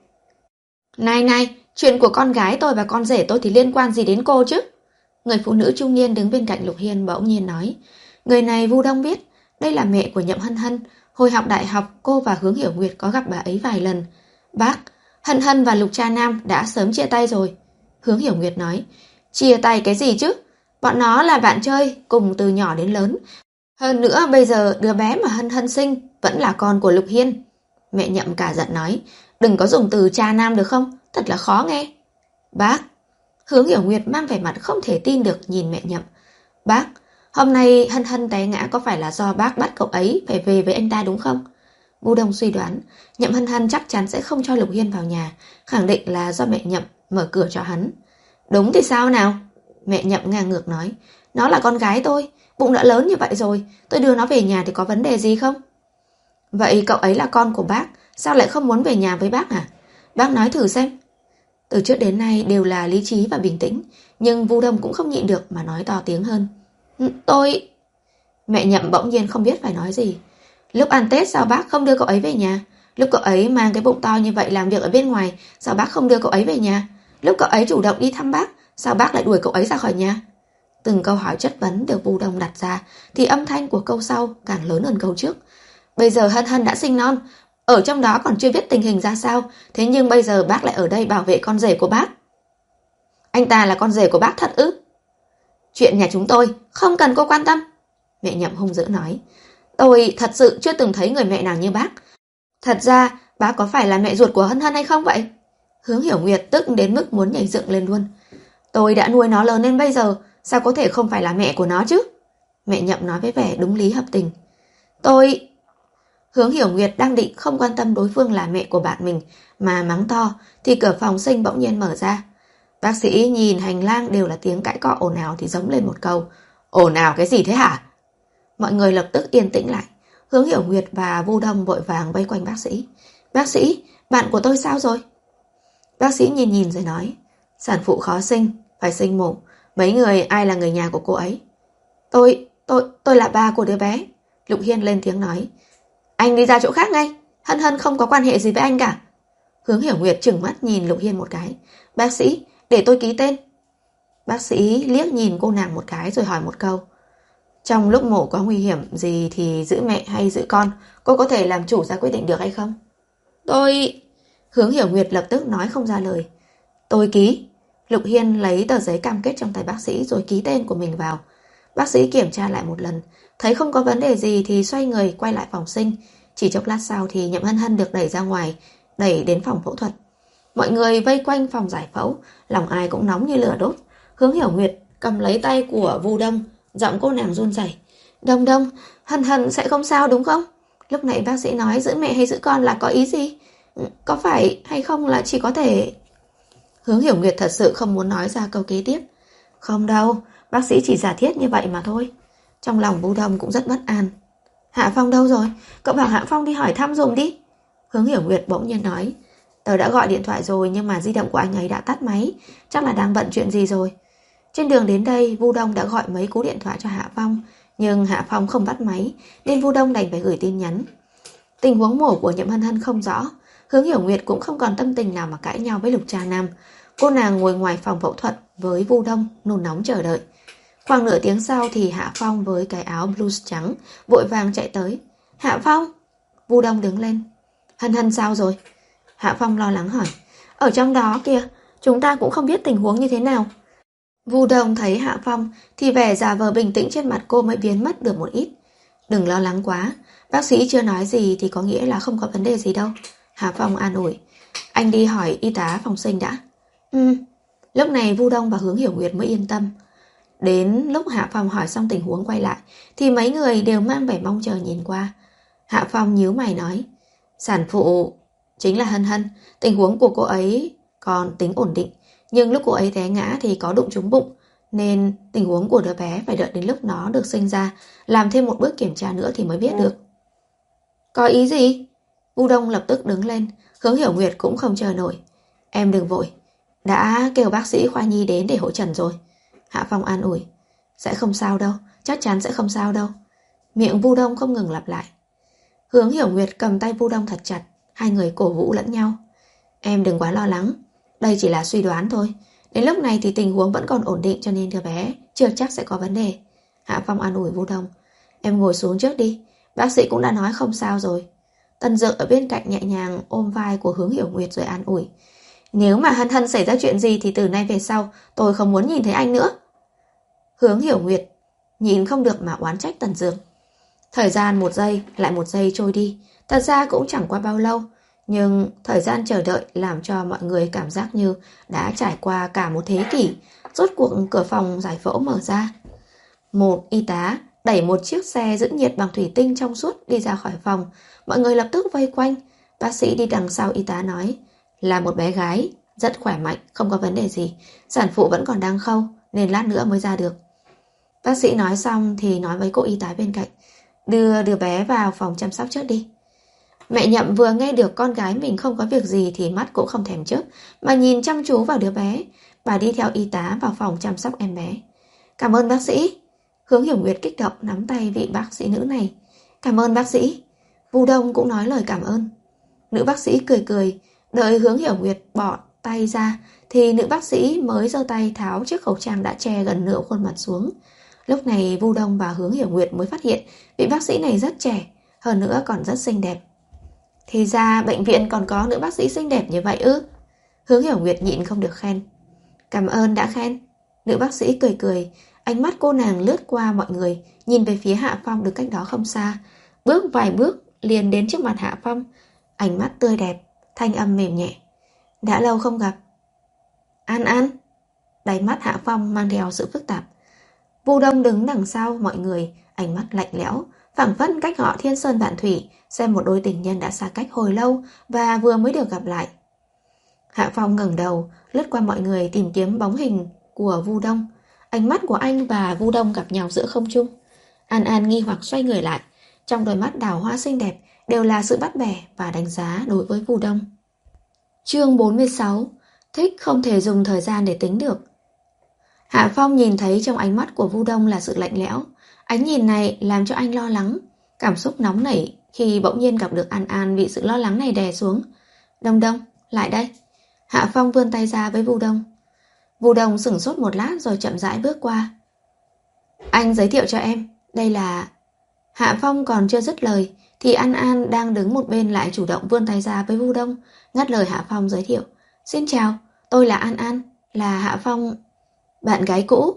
S1: Này này, chuyện của con gái tôi và con rể tôi thì liên quan gì đến cô chứ? Người phụ nữ trung niên đứng bên cạnh Lục Hiên bỗng nhiên nói. Người này Vu Đông biết, đây là mẹ của Nhậm Hân Hân. Hồi học đại học cô và Hướng Hiểu Nguyệt có gặp bà ấy vài lần. Bác, Hân Hân và Lục Cha Nam đã sớm chia tay rồi. Hướng Hiểu Nguyệt nói. Chia tay cái gì chứ? Bọn nó là bạn chơi, cùng từ nhỏ đến lớn. Hơn nữa bây giờ đứa bé mà Hân Hân sinh vẫn là con của Lục Hiên. Mẹ Nhậm cả giận nói. Đừng có dùng từ cha nam được không? Thật là khó nghe. Bác. Hướng Hiểu Nguyệt mang vẻ mặt không thể tin được nhìn mẹ Nhậm. Bác, hôm nay Hân Hân té ngã có phải là do bác bắt cậu ấy phải về với anh ta đúng không? Vu Đông suy đoán Nhậm Hân Hân chắc chắn sẽ không cho Lục Hiên vào nhà, khẳng định là do mẹ Nhậm mở cửa cho hắn. Đúng thì sao nào? Mẹ Nhậm ngang ngược nói. Nó là con gái tôi, bụng đã lớn như vậy rồi, tôi đưa nó về nhà thì có vấn đề gì không? Vậy cậu ấy là con của bác, sao lại không muốn về nhà với bác hả? Bác nói thử xem. Từ trước đến nay đều là lý trí và bình tĩnh, nhưng Vu Đông cũng không nhịn được mà nói to tiếng hơn. Tôi... Mẹ Nhậm bỗng nhiên không biết phải nói gì. Lúc ăn Tết sao bác không đưa cậu ấy về nhà? Lúc cậu ấy mang cái bụng to như vậy làm việc ở bên ngoài, sao bác không đưa cậu ấy về nhà? Lúc cậu ấy chủ động đi thăm bác, sao bác lại đuổi cậu ấy ra khỏi nhà? Từng câu hỏi chất vấn được Vu Đông đặt ra thì âm thanh của câu sau càng lớn hơn câu trước. Bây giờ Hân Hân đã sinh non, ở trong đó còn chưa biết tình hình ra sao, thế nhưng bây giờ bác lại ở đây bảo vệ con rể của bác. Anh ta là con rể của bác thật ư? Chuyện nhà chúng tôi không cần cô quan tâm. Mẹ Nhậm hung dữ nói. Tôi thật sự chưa từng thấy người mẹ nào như bác. Thật ra bác có phải là mẹ ruột của Hân Hân hay không vậy? Hướng Hiểu Nguyệt tức đến mức muốn nhảy dựng lên luôn. Tôi đã nuôi nó lớn lên bây giờ, sao có thể không phải là mẹ của nó chứ? Mẹ Nhậm nói với vẻ đúng lý hợp tình. Tôi... Hướng Hiểu Nguyệt đang định không quan tâm đối phương là mẹ của bạn mình mà mắng to thì cửa phòng sinh bỗng nhiên mở ra. Bác sĩ nhìn hành lang đều là tiếng cãi cọ ồn ào thì giống lên một câu. Ồn ào cái gì thế hả? Mọi người lập tức yên tĩnh lại. Hướng Hiểu Nguyệt và Vu Đông vội vàng vây quanh bác sĩ. Bác sĩ, bạn của tôi sao rồi? Bác sĩ nhìn nhìn rồi nói. Sản phụ khó sinh, phải sinh mổ. Mấy người ai là người nhà của cô ấy? Tôi, tôi, tôi là ba của đứa bé. Lục Hiên lên tiếng nói. Anh đi ra chỗ khác ngay, Hân Hân không có quan hệ gì với anh cả. Hướng Hiểu Nguyệt trừng mắt nhìn Lục Hiên một cái. Bác sĩ, để tôi ký tên. Bác sĩ liếc nhìn cô nàng một cái rồi hỏi một câu. Trong lúc mổ có nguy hiểm gì thì giữ mẹ hay giữ con, cô có thể làm chủ ra quyết định được hay không? Tôi... Hướng Hiểu Nguyệt lập tức nói không ra lời. Tôi ký. Lục Hiên lấy tờ giấy cam kết trong tay bác sĩ rồi ký tên của mình vào. Bác sĩ kiểm tra lại một lần, thấy không có vấn đề gì thì xoay người quay lại phòng sinh. Chỉ chốc lát sau thì Nhậm Hân Hân được đẩy ra ngoài, đẩy đến phòng phẫu thuật. Mọi người vây quanh phòng giải phẫu, lòng ai cũng nóng như lửa đốt. Hướng Hiểu Nguyệt cầm lấy tay của Vu Đông, giọng cô nàng run rẩy. Đông Đông, Hân Hân sẽ không sao đúng không? Lúc nãy bác sĩ nói giữ mẹ hay giữ con là có ý gì? Có phải hay không là chỉ có thể... Hướng Hiểu Nguyệt thật sự không muốn nói ra câu kế tiếp. Không đâu, bác sĩ chỉ giả thiết như vậy mà thôi. Trong lòng Vu Đông cũng rất bất an. Hạ Phong đâu rồi? Cậu bảo Hạ Phong đi hỏi thăm dùm đi. Hướng Hiểu Nguyệt bỗng nhiên nói. Tớ đã gọi điện thoại rồi nhưng mà di động của anh ấy đã tắt máy. Chắc là đang bận chuyện gì rồi. Trên đường đến đây Vu Đông đã gọi mấy cú điện thoại cho Hạ Phong, nhưng Hạ Phong không bắt máy nên Vu Đông đành phải gửi tin nhắn. Tình huống mổ của Nhậm Hân Hân không rõ. Hướng Hiểu Nguyệt cũng không còn tâm tình nào mà cãi nhau với Lục Trà Nam. Cô nàng ngồi ngoài phòng phẫu thuật với Vu Đông nôn nóng chờ đợi. Khoảng nửa tiếng sau thì Hạ Phong với cái áo blues trắng vội vàng chạy tới. Hạ Phong! Vu Đông đứng lên. Hân Hân sao rồi? Hạ Phong lo lắng hỏi. Ở trong đó kìa, chúng ta cũng không biết tình huống như thế nào. Vu Đông thấy Hạ Phong thì vẻ giả vờ bình tĩnh trên mặt cô mới biến mất được một ít. Đừng lo lắng quá, bác sĩ chưa nói gì thì có nghĩa là không có vấn đề gì đâu. Hạ Phong an ủi. Anh đi hỏi y tá phòng sinh đã. Ừ. Lúc này Vu Đông và Hướng Hiểu Nguyệt mới yên tâm. Đến lúc Hạ Phong hỏi xong tình huống quay lại thì mấy người đều mang vẻ mong chờ nhìn qua. Hạ Phong nhíu mày nói. Sản phụ chính là Hân Hân. Tình huống của cô ấy còn tính ổn định, nhưng lúc cô ấy té ngã thì có đụng trúng bụng, nên tình huống của đứa bé phải đợi đến lúc nó được sinh ra, làm thêm một bước kiểm tra nữa thì mới biết được. Có ý gì? Vu Đông lập tức đứng lên. Hướng Hiểu Nguyệt cũng không chờ nổi. Em đừng vội, đã kêu bác sĩ khoa nhi đến để hỗ trần rồi. Hạ Phong an ủi. Sẽ không sao đâu, chắc chắn sẽ không sao đâu. Miệng Vu Đông không ngừng lặp lại. Hướng Hiểu Nguyệt cầm tay Vu Đông thật chặt, hai người cổ vũ lẫn nhau. Em đừng quá lo lắng, đây chỉ là suy đoán thôi. Đến lúc này thì tình huống vẫn còn ổn định, cho nên đứa bé chưa chắc sẽ có vấn đề. Hạ Phong an ủi Vu Đông. Em ngồi xuống trước đi, bác sĩ cũng đã nói không sao rồi. Tần Dược ở bên cạnh nhẹ nhàng ôm vai của Hướng Hiểu Nguyệt rồi an ủi. Nếu mà Hân Hân xảy ra chuyện gì thì từ nay về sau tôi không muốn nhìn thấy anh nữa. Hướng Hiểu Nguyệt nhìn không được mà oán trách Tần Dược. Thời gian một giây lại một giây trôi đi, thật ra cũng chẳng qua bao lâu, nhưng thời gian chờ đợi làm cho mọi người cảm giác như đã trải qua cả một thế kỷ. Rốt cuộc cửa phòng giải phẫu mở ra. Một y tá đẩy một chiếc xe giữ nhiệt bằng thủy tinh trong suốt đi ra khỏi phòng. Mọi người lập tức vây quanh. Bác sĩ đi đằng sau y tá nói, là một bé gái, rất khỏe mạnh, không có vấn đề gì. Sản phụ vẫn còn đang khâu, nên lát nữa mới ra được. Bác sĩ nói xong thì nói với cô y tá bên cạnh, đưa đứa bé vào phòng chăm sóc trước đi. Mẹ Nhậm vừa nghe được con gái mình không có việc gì thì mắt cũng không thèm chớp, mà nhìn chăm chú vào đứa bé. Bà đi theo y tá vào phòng chăm sóc em bé. Cảm ơn bác sĩ. Hướng Hiểu Nguyệt kích động nắm tay vị bác sĩ nữ này. Cảm ơn bác sĩ. Vu Đông cũng nói lời cảm ơn. Nữ bác sĩ cười cười. Đợi Hướng Hiểu Nguyệt bỏ tay ra thì nữ bác sĩ mới giơ tay tháo chiếc khẩu trang đã che gần nửa khuôn mặt xuống. Lúc này Vu Đông và Hướng Hiểu Nguyệt mới phát hiện vị bác sĩ này rất trẻ, hơn nữa còn rất xinh đẹp. Thì ra bệnh viện còn có nữ bác sĩ xinh đẹp như vậy ư? Hướng Hiểu Nguyệt nhịn không được khen. Cảm ơn đã khen. Nữ bác sĩ cười cười. Ánh mắt cô nàng lướt qua mọi người, nhìn về phía Hạ Phong đứng cách đó không xa. Bước vài bước liền đến trước mặt Hạ Phong. Ánh mắt tươi đẹp, thanh âm mềm nhẹ. Đã lâu không gặp. An An. Đáy mắt Hạ Phong mang theo sự phức tạp. Vu Đông đứng đằng sau mọi người, ánh mắt lạnh lẽo, phảng phất cách họ thiên sơn vạn thủy, xem một đôi tình nhân đã xa cách hồi lâu và vừa mới được gặp lại. Hạ Phong ngẩng đầu, lướt qua mọi người tìm kiếm bóng hình của Vu Đông. Ánh mắt của anh và Vu Đông gặp nhau giữa không trung. An An nghi hoặc xoay người lại, trong đôi mắt đào hoa xinh đẹp đều là sự bắt bẻ và đánh giá đối với Vu Đông. Chương bốn mươi sáu. Thích không thể dùng thời gian để tính được. Hạ Phong nhìn thấy trong ánh mắt của Vu Đông là sự lạnh lẽo. Ánh nhìn này làm cho anh lo lắng. Cảm xúc nóng nảy khi bỗng nhiên gặp được An An bị sự lo lắng này đè xuống. Đông Đông, lại đây. Hạ Phong vươn tay ra với Vu Đông. Vu Đông sửng sốt một lát rồi chậm rãi bước qua. Anh giới thiệu cho em, đây là... Hạ Phong còn chưa dứt lời thì An An đang đứng một bên lại chủ động vươn tay ra với Vu Đông, ngắt lời Hạ Phong giới thiệu. Xin chào, tôi là An An, là Hạ Phong... bạn gái cũ.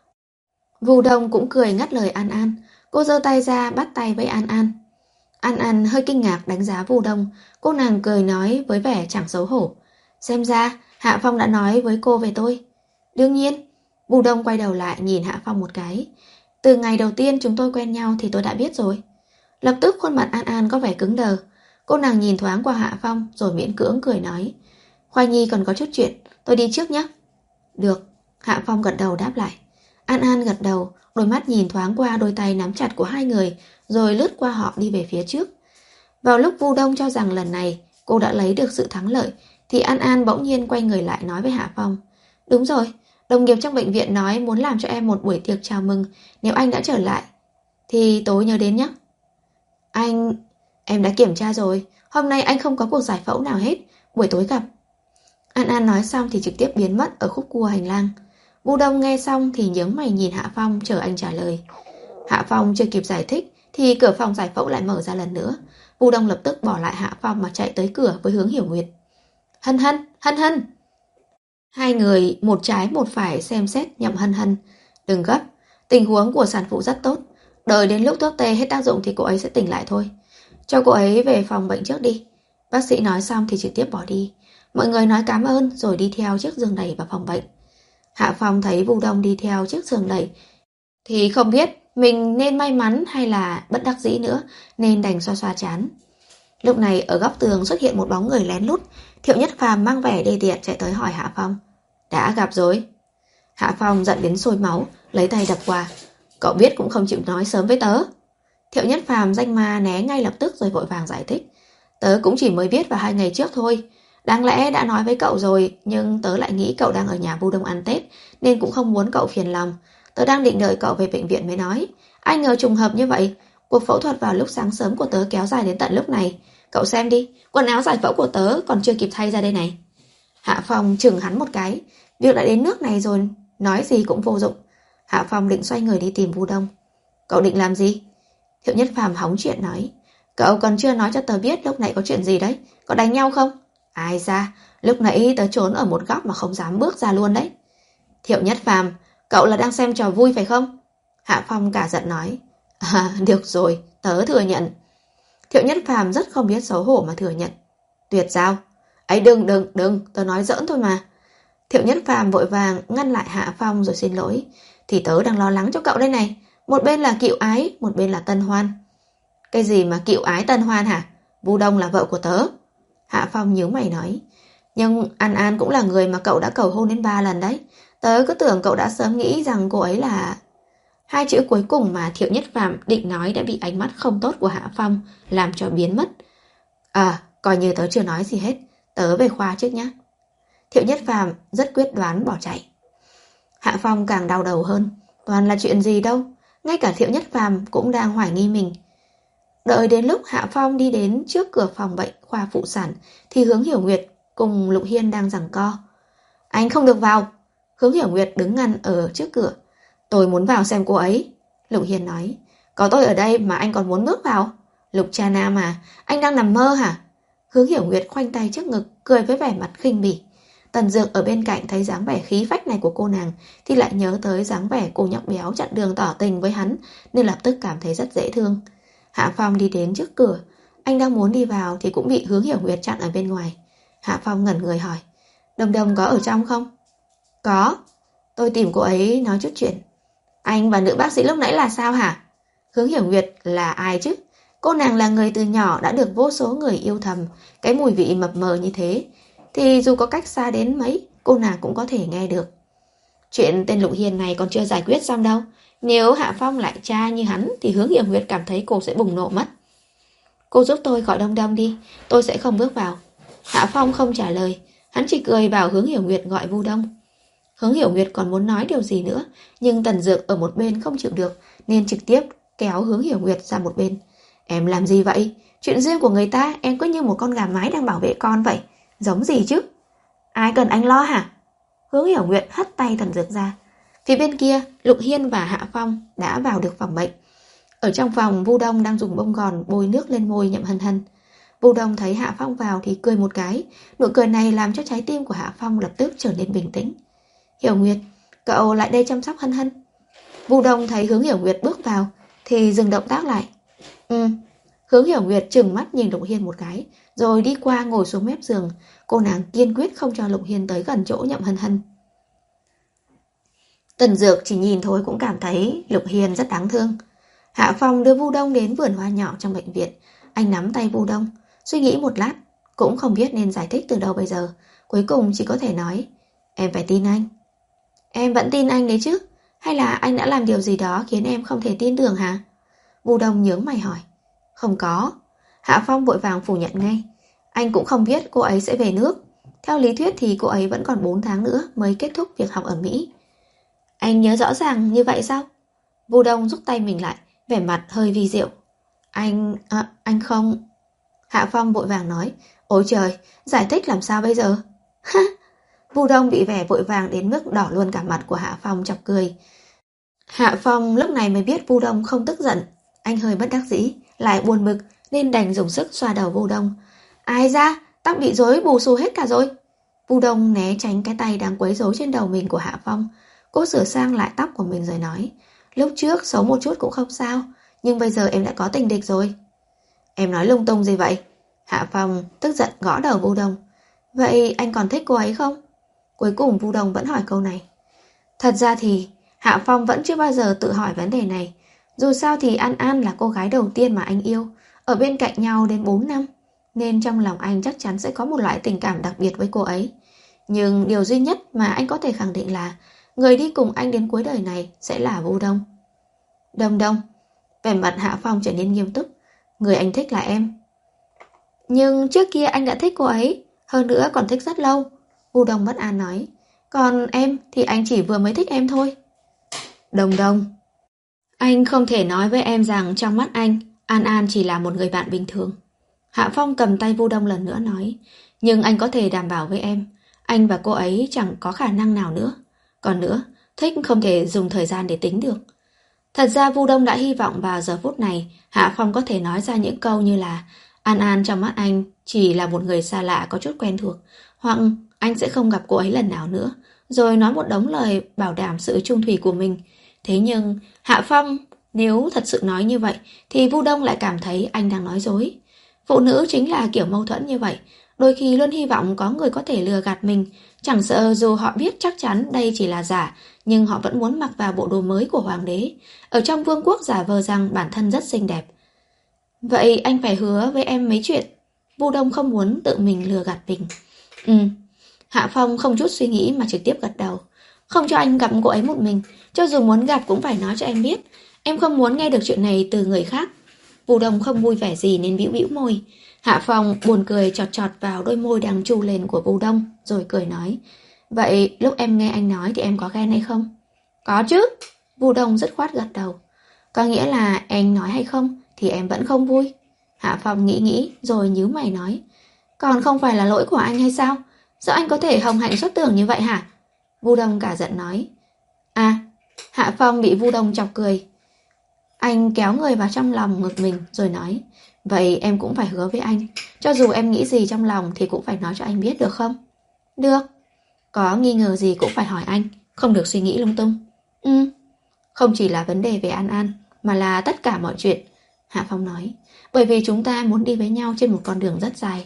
S1: Vu Đông cũng cười ngắt lời An An. Cô giơ tay ra bắt tay với An An. An An hơi kinh ngạc đánh giá Vu Đông. Cô nàng cười nói với vẻ chẳng xấu hổ. Xem ra Hạ Phong đã nói với cô về tôi. Đương nhiên. Vu Đông quay đầu lại nhìn Hạ Phong một cái. Từ ngày đầu tiên chúng tôi quen nhau thì tôi đã biết rồi. Lập tức khuôn mặt An An có vẻ cứng đờ. Cô nàng nhìn thoáng qua Hạ Phong rồi miễn cưỡng cười nói. Khoai Nhi còn có chút chuyện, tôi đi trước nhé. Được. Hạ Phong gật đầu đáp lại. An An gật đầu, đôi mắt nhìn thoáng qua đôi tay nắm chặt của hai người, rồi lướt qua họ đi về phía trước. Vào lúc Vu Đông cho rằng lần này cô đã lấy được sự thắng lợi, thì An An bỗng nhiên quay người lại nói với Hạ Phong. Đúng rồi, đồng nghiệp trong bệnh viện nói muốn làm cho em một buổi tiệc chào mừng, nếu anh đã trở lại, thì tối nhớ đến nhé. Anh... Em đã kiểm tra rồi, hôm nay anh không có cuộc giải phẫu nào hết, buổi tối gặp. An An nói xong thì trực tiếp biến mất ở khúc cua hành lang. Vu Đông nghe xong thì nhướng mày nhìn Hạ Phong chờ anh trả lời. Hạ Phong chưa kịp giải thích thì cửa phòng giải phẫu lại mở ra lần nữa. Vu Đông lập tức bỏ lại Hạ Phong mà chạy tới cửa với Hướng Hiểu Nguyệt. Hân Hân, Hân Hân. Hai người một trái một phải xem xét Nhậm Hân Hân. Đừng gấp, tình huống của sản phụ rất tốt. Đợi đến lúc thuốc tê hết tác dụng thì cô ấy sẽ tỉnh lại thôi. Cho cô ấy về phòng bệnh trước đi. Bác sĩ nói xong thì trực tiếp bỏ đi. Mọi người nói cảm ơn rồi đi theo chiếc giường đẩy vào phòng bệnh. Hạ Phong thấy Vu Đông đi theo chiếc giường đẩy thì không biết mình nên may mắn hay là bất đắc dĩ nữa, nên đành xoa xoa trán. Lúc này ở góc tường xuất hiện một bóng người lén lút. Thiệu Nhất Phàm mang vẻ đê tiện chạy tới hỏi Hạ Phong. Đã gặp rồi. Hạ Phong giận đến sôi máu, lấy tay đập qua. Cậu biết cũng không chịu nói sớm với tớ. Thiệu Nhất Phàm danh ma né ngay lập tức rồi vội vàng giải thích. Tớ cũng chỉ mới biết vào hai ngày trước thôi. Đáng lẽ đã nói với cậu rồi, nhưng tớ lại nghĩ cậu đang ở nhà Vu Đông ăn Tết, nên cũng không muốn cậu phiền lòng. Tớ đang định đợi cậu về bệnh viện mới nói. Ai ngờ trùng hợp như vậy. Cuộc phẫu thuật vào lúc sáng sớm của tớ kéo dài đến tận lúc này. Cậu xem đi, quần áo giải phẫu của tớ còn chưa kịp thay ra đây này. Hạ Phong chừng hắn một cái. Việc đã đến nước này rồi, nói gì cũng vô dụng. Hạ Phong định xoay người đi tìm Vu Đông. Cậu định làm gì? Thiệu Nhất Phàm hóng chuyện nói. Cậu còn chưa nói cho tớ biết lúc nãy có chuyện gì đấy. Có đánh nhau không? Ai ra, lúc nãy tớ trốn ở một góc mà không dám bước ra luôn đấy. Thiệu Nhất Phàm, cậu là đang xem trò vui phải không? Hạ Phong cả giận nói. À, được rồi, tớ thừa nhận. Thiệu Nhất Phàm rất không biết xấu hổ mà thừa nhận. Tuyệt giao. Ấy đừng đừng đừng, tớ nói giỡn thôi mà. Thiệu Nhất Phàm vội vàng ngăn lại Hạ Phong rồi xin lỗi. Thì tớ đang lo lắng cho cậu đây này. Một bên là Cựu Ái, một bên là Tân Hoan. Cái gì mà Cựu Ái Tân Hoan hả? Vu Đông là vợ của tớ. Hạ Phong nhíu mày nói. Nhưng An An cũng là người mà cậu đã cầu hôn đến ba lần đấy. Tớ cứ tưởng cậu đã sớm nghĩ rằng cô ấy là... Hai chữ cuối cùng mà Thiệu Nhất Phàm định nói đã bị ánh mắt không tốt của Hạ Phong làm cho biến mất. À, coi như tớ chưa nói gì hết. Tớ về khoa trước nhé. Thiệu Nhất Phàm rất quyết đoán bỏ chạy. Hạ Phong càng đau đầu hơn. Toàn là chuyện gì đâu. Ngay cả Thiệu Nhất Phàm cũng đang hoài nghi mình. Đợi đến lúc Hạ Phong đi đến trước cửa phòng bệnh khoa phụ sản thì Hướng Hiểu Nguyệt cùng Lục Hiên đang giằng co. Anh không được vào. Hướng Hiểu Nguyệt đứng ngăn ở trước cửa. Tôi muốn vào xem cô ấy. Lục Hiên nói. Có tôi ở đây mà anh còn muốn bước vào? Lục cha nam à, anh đang nằm mơ hả? Hướng Hiểu Nguyệt khoanh tay trước ngực, cười với vẻ mặt khinh bỉ. Tần Dược ở bên cạnh thấy dáng vẻ khí phách này của cô nàng thì lại nhớ tới dáng vẻ cô nhóc béo chặn đường tỏ tình với hắn nên lập tức cảm thấy rất dễ thương. Hạ Phong đi đến trước cửa. Anh đang muốn đi vào thì cũng bị Hướng Hiểu Nguyệt chặn ở bên ngoài. Hạ Phong ngẩn người hỏi. Đồng Đồng có ở trong không? Có. Tôi tìm cô ấy nói chút chuyện. Anh và nữ bác sĩ lúc nãy là sao hả? Hướng Hiểu Nguyệt là ai chứ? Cô nàng là người từ nhỏ đã được vô số người yêu thầm. Cái mùi vị mập mờ như thế thì dù có cách xa đến mấy, cô nàng cũng có thể nghe được. Chuyện tên Lục Hiền này còn chưa giải quyết xong đâu. Nếu Hạ Phong lại tra như hắn thì Hướng Hiểu Nguyệt cảm thấy cô sẽ bùng nổ mất. Cô giúp tôi gọi Đông Đông đi, tôi sẽ không bước vào. Hạ Phong không trả lời, hắn chỉ cười bảo Hướng Hiểu Nguyệt gọi Vu Đông. Hướng Hiểu Nguyệt còn muốn nói điều gì nữa, nhưng Tần Dược ở một bên không chịu được nên trực tiếp kéo Hướng Hiểu Nguyệt ra một bên. Em làm gì vậy? Chuyện riêng của người ta em cứ như một con gà mái đang bảo vệ con vậy. Giống gì chứ? Ai cần anh lo hả? Hướng Hiểu Nguyệt hất tay Tần Dược ra. Phía bên kia, Lục Hiên và Hạ Phong đã vào được phòng bệnh. Ở trong phòng, Vu Đông đang dùng bông gòn bôi nước lên môi Nhậm Hân Hân. Vu Đông thấy Hạ Phong vào thì cười một cái. Nụ cười này làm cho trái tim của Hạ Phong lập tức trở nên bình tĩnh. Hiểu Nguyệt, cậu lại đây chăm sóc Hân Hân. Vu Đông thấy Hướng Hiểu Nguyệt bước vào thì dừng động tác lại. Ừ. Hướng Hiểu Nguyệt trừng mắt nhìn Lục Hiên một cái, rồi đi qua ngồi xuống mép giường. Cô nàng kiên quyết không cho Lục Hiên tới gần chỗ Nhậm Hân Hân. Tần Dược chỉ nhìn thôi cũng cảm thấy Lục Hiên rất đáng thương. Hạ Phong đưa Vu Đông đến vườn hoa nhỏ trong bệnh viện. Anh nắm tay Vu Đông, suy nghĩ một lát, cũng không biết nên giải thích từ đâu bây giờ. Cuối cùng chỉ có thể nói, em phải tin anh. Em vẫn tin anh đấy chứ? Hay là anh đã làm điều gì đó khiến em không thể tin tưởng hả? Vu Đông nhướng mày hỏi. Không có. Hạ Phong vội vàng phủ nhận ngay. Anh cũng không biết cô ấy sẽ về nước. Theo lý thuyết thì cô ấy vẫn còn bốn tháng nữa mới kết thúc việc học ở Mỹ. Anh nhớ rõ ràng như vậy sao? Vu Đông rút tay mình lại, vẻ mặt hơi vi diệu. Anh... À, anh không... Hạ Phong vội vàng nói. Ôi trời, giải thích làm sao bây giờ? Ha! Vu Đông bị vẻ vội vàng đến mức đỏ luôn cả mặt của Hạ Phong chọc cười. Hạ Phong lúc này mới biết Vu Đông không tức giận. Anh hơi bất đắc dĩ, lại buồn bực nên đành dùng sức xoa đầu Vu Đông. Ai ra, tóc bị rối bù xù hết cả rồi. Vu Đông né tránh cái tay đang quấy rối trên đầu mình của Hạ Phong. Cô sửa sang lại tóc của mình rồi nói. Lúc trước xấu một chút cũng không sao, nhưng bây giờ em đã có tình địch rồi. Em nói lung tung gì vậy? Hạ Phong tức giận gõ đầu Vu Đông. Vậy anh còn thích cô ấy không? Cuối cùng Vu Đông vẫn hỏi câu này. Thật ra thì Hạ Phong vẫn chưa bao giờ tự hỏi vấn đề này. Dù sao thì An An là cô gái đầu tiên mà anh yêu, ở bên cạnh nhau đến bốn năm, nên trong lòng anh chắc chắn sẽ có một loại tình cảm đặc biệt với cô ấy. Nhưng điều duy nhất mà anh có thể khẳng định là người đi cùng anh đến cuối đời này sẽ là Vu Đông. Đông Đông. Vẻ mặt Hạ Phong trở nên nghiêm túc. Người anh thích là em. Nhưng trước kia anh đã thích cô ấy, hơn nữa còn thích rất lâu. Vu Đông bất an nói. Còn em thì anh chỉ vừa mới thích em thôi. Đồng Đồng, anh không thể nói với em rằng trong mắt anh, An An chỉ là một người bạn bình thường. Hạ Phong cầm tay Vu Đông lần nữa nói, nhưng anh có thể đảm bảo với em, anh và cô ấy chẳng có khả năng nào nữa. Còn nữa, thích không thể dùng thời gian để tính được. Thật ra Vu Đông đã hy vọng vào giờ phút này Hạ Phong có thể nói ra những câu như là An An trong mắt anh chỉ là một người xa lạ có chút quen thuộc, hoặc anh sẽ không gặp cô ấy lần nào nữa, rồi nói một đống lời bảo đảm sự trung thủy của mình. Thế nhưng Hạ Phong nếu thật sự nói như vậy thì Vu Đông lại cảm thấy anh đang nói dối. Phụ nữ chính là kiểu mâu thuẫn như vậy, đôi khi luôn hy vọng có người có thể lừa gạt mình, chẳng sợ dù họ biết chắc chắn đây chỉ là giả, nhưng họ vẫn muốn mặc vào bộ đồ mới của hoàng đế, ở trong vương quốc giả vờ rằng bản thân rất xinh đẹp. Vậy anh phải hứa với em mấy chuyện. Vu Đông không muốn tự mình lừa gạt mình. Ừ. Hạ Phong không chút suy nghĩ mà trực tiếp gật đầu. Không cho anh gặp cô ấy một mình, cho dù muốn gặp cũng phải nói cho em biết. Em không muốn nghe được chuyện này từ người khác. Vu Đông không vui vẻ gì nên bĩu bĩu môi. Hạ Phong buồn cười chọt chọt vào đôi môi đang chu lên của Vu Đông, rồi cười nói, vậy lúc em nghe anh nói thì em có ghen hay không? Có chứ. Vu Đông dứt khoát gật đầu. Có nghĩa là anh nói hay không thì em vẫn không vui. Hạ Phong nghĩ nghĩ rồi nhíu mày nói, còn không phải là lỗi của anh hay sao? Sao anh có thể hồng hạnh xuất tưởng như vậy hả? Vu Đông cả giận nói. À, Hạ Phong bị Vu Đông chọc cười. Anh kéo người vào trong lòng ngực mình rồi nói, vậy em cũng phải hứa với anh, cho dù em nghĩ gì trong lòng thì cũng phải nói cho anh biết được không? Được. Có nghi ngờ gì cũng phải hỏi anh, không được suy nghĩ lung tung. Ừ. Không chỉ là vấn đề về An An, mà là tất cả mọi chuyện, Hạ Phong nói, bởi vì chúng ta muốn đi với nhau trên một con đường rất dài.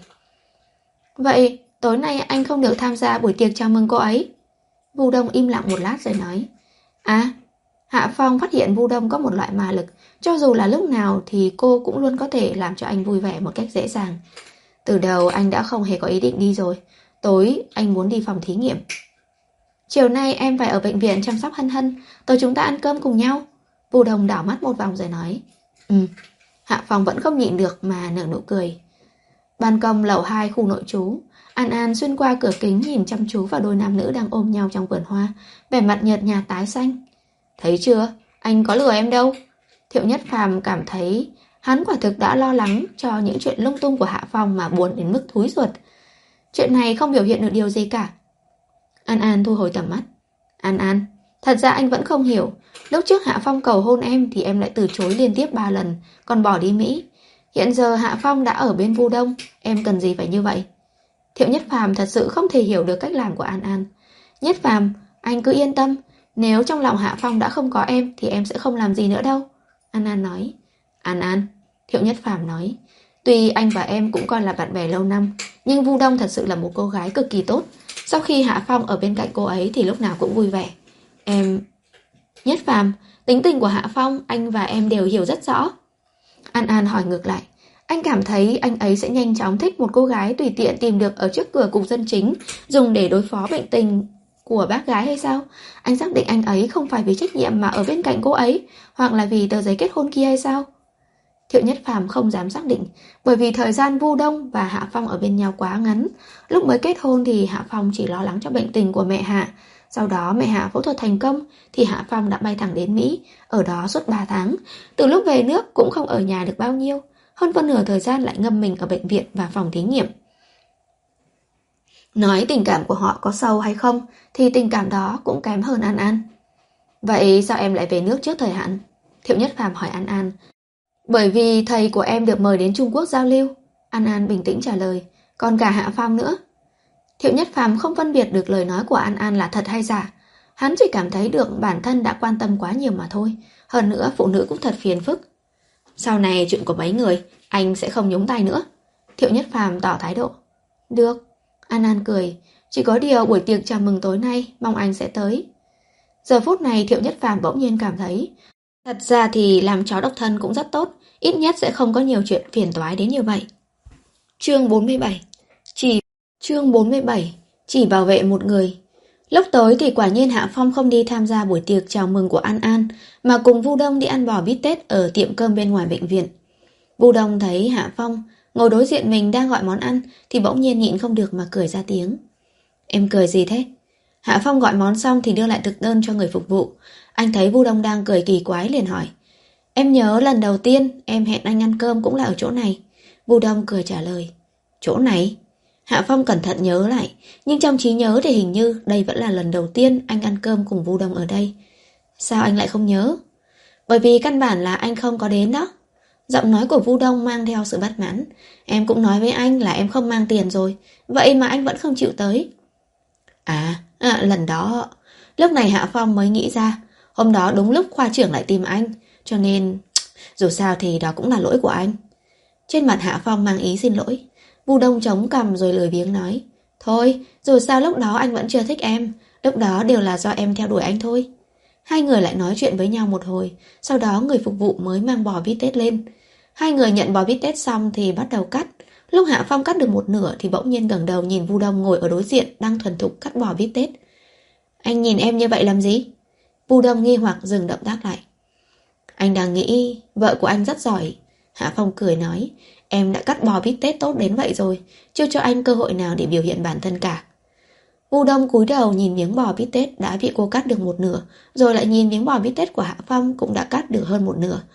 S1: Vậy tối nay anh không được tham gia buổi tiệc chào mừng cô ấy? Vu Đông im lặng một lát rồi nói. À, Hạ Phong phát hiện Vu Đông có một loại ma lực, cho dù là lúc nào thì cô cũng luôn có thể làm cho anh vui vẻ một cách dễ dàng. Từ đầu anh đã không hề có ý định đi rồi, tối anh muốn đi phòng thí nghiệm. Chiều nay em phải ở bệnh viện chăm sóc Hân Hân, tối chúng ta ăn cơm cùng nhau. Vu Đông đảo mắt một vòng rồi nói. Ừ. Hạ Phong vẫn không nhịn được mà nở nụ cười. Ban công lầu hai khu nội trú, An An xuyên qua cửa kính nhìn chăm chú vào đôi nam nữ đang ôm nhau trong vườn hoa, vẻ mặt nhợt nhạt tái xanh. Thấy chưa, anh có lừa em đâu. Thiệu Nhất Phàm cảm thấy hắn quả thực đã lo lắng cho những chuyện lung tung của Hạ Phong mà buồn đến mức thúi ruột. Chuyện này không biểu hiện được điều gì cả. An An thu hồi tầm mắt. An An, thật ra anh vẫn không hiểu, lúc trước Hạ Phong cầu hôn em thì em lại từ chối liên tiếp ba lần, còn bỏ đi Mỹ. Hiện giờ Hạ Phong đã ở bên Vu Đông, em cần gì phải như vậy? Thiệu Nhất Phàm thật sự không thể hiểu được cách làm của An An. Nhất Phàm, anh cứ yên tâm, nếu trong lòng Hạ Phong đã không có em thì em sẽ không làm gì nữa đâu. An An nói. An An, Thiệu Nhất Phàm nói, tuy anh và em cũng coi là bạn bè lâu năm, nhưng Vu Đông thật sự là một cô gái cực kỳ tốt. Sau khi Hạ Phong ở bên cạnh cô ấy thì lúc nào cũng vui vẻ. Em... Nhất Phàm, tính tình của Hạ Phong anh và em đều hiểu rất rõ. An An hỏi ngược lại. Anh cảm thấy anh ấy sẽ nhanh chóng thích một cô gái tùy tiện tìm được ở trước cửa cục dân chính, dùng để đối phó bệnh tình của bác gái hay sao? Anh xác định anh ấy không phải vì trách nhiệm mà ở bên cạnh cô ấy, hoặc là vì tờ giấy kết hôn kia hay sao? Thiệu Nhất Phàm không dám xác định, bởi vì thời gian Vu Đông và Hạ Phong ở bên nhau quá ngắn. Lúc mới kết hôn thì Hạ Phong chỉ lo lắng cho bệnh tình của mẹ Hạ. Sau đó mẹ Hạ phẫu thuật thành công thì Hạ Phong đã bay thẳng đến Mỹ, ở đó suốt ba tháng. Từ lúc về nước cũng không ở nhà được bao nhiêu, hơn phân nửa thời gian lại ngâm mình ở bệnh viện và phòng thí nghiệm. Nói tình cảm của họ có sâu hay không thì tình cảm đó cũng kém hơn An An. Vậy sao em lại về nước trước thời hạn? Thiệu Nhất Phàm hỏi An An. Bởi vì thầy của em được mời đến Trung Quốc giao lưu. An An bình tĩnh trả lời. Còn cả Hạ Phong nữa. Thiệu Nhất Phàm không phân biệt được lời nói của An An là thật hay giả. Hắn chỉ cảm thấy được bản thân đã quan tâm quá nhiều mà thôi. Hơn nữa phụ nữ cũng thật phiền phức. Sau này chuyện của mấy người anh sẽ không nhúng tay nữa. Thiệu Nhất Phàm tỏ thái độ. Được. An An cười. Chỉ có điều buổi tiệc chào mừng tối nay mong anh sẽ tới. Giờ phút này Thiệu Nhất Phàm bỗng nhiên cảm thấy thật ra thì làm chó độc thân cũng rất tốt, ít nhất sẽ không có nhiều chuyện phiền toái đến như vậy. Chương bốn mươi bảy. Chỉ Chương bốn mươi bảy. Chỉ bảo vệ một người. Lúc tối thì quả nhiên Hạ Phong không đi tham gia buổi tiệc chào mừng của An An, mà cùng Vu Đông đi ăn bò bít tết ở tiệm cơm bên ngoài bệnh viện. Vu Đông thấy Hạ Phong ngồi đối diện mình đang gọi món ăn thì bỗng nhiên nhịn không được mà cười ra tiếng. Em cười gì thế? Hạ Phong gọi món xong thì đưa lại thực đơn cho người phục vụ. Anh thấy Vu Đông đang cười kỳ quái liền hỏi: Em nhớ lần đầu tiên em hẹn anh ăn cơm cũng là ở chỗ này. Vu Đông cười trả lời: Chỗ này? Hạ Phong cẩn thận nhớ lại, nhưng trong trí nhớ thì hình như đây vẫn là lần đầu tiên anh ăn cơm cùng Vu Đông ở đây. Sao anh lại không nhớ? Bởi vì căn bản là anh không có đến đó. Giọng nói của Vu Đông mang theo sự bất mãn. Em cũng nói với anh là em không mang tiền rồi, vậy mà anh vẫn không chịu tới. À, à lần đó. Lúc này Hạ Phong mới nghĩ ra, hôm đó đúng lúc khoa trưởng lại tìm anh, cho nên dù sao thì đó cũng là lỗi của anh. Trên mặt Hạ Phong mang ý xin lỗi. Vu Đông chống cằm rồi lười biếng nói: Thôi, dù sao lúc đó anh vẫn chưa thích em, lúc đó đều là do em theo đuổi anh thôi. Hai người lại nói chuyện với nhau một hồi, sau đó người phục vụ mới mang bò bít tết lên. Hai người nhận bò bít tết xong thì bắt đầu cắt. Lúc Hạ Phong cắt được một nửa thì bỗng nhiên ngẩng đầu nhìn Vu Đông ngồi ở đối diện đang thuần thục cắt bò bít tết. Anh nhìn em như vậy làm gì? Vu Đông nghi hoặc dừng động tác lại. Anh đang nghĩ vợ của anh rất giỏi. Hạ Phong cười nói: Em đã cắt bò bít tết tốt đến vậy rồi, chưa cho anh cơ hội nào để biểu hiện bản thân cả. Vu Đông cúi đầu nhìn miếng bò bít tết đã bị cô cắt được một nửa, rồi lại nhìn miếng bò bít tết của Hạ Phong cũng đã cắt được hơn một nửa.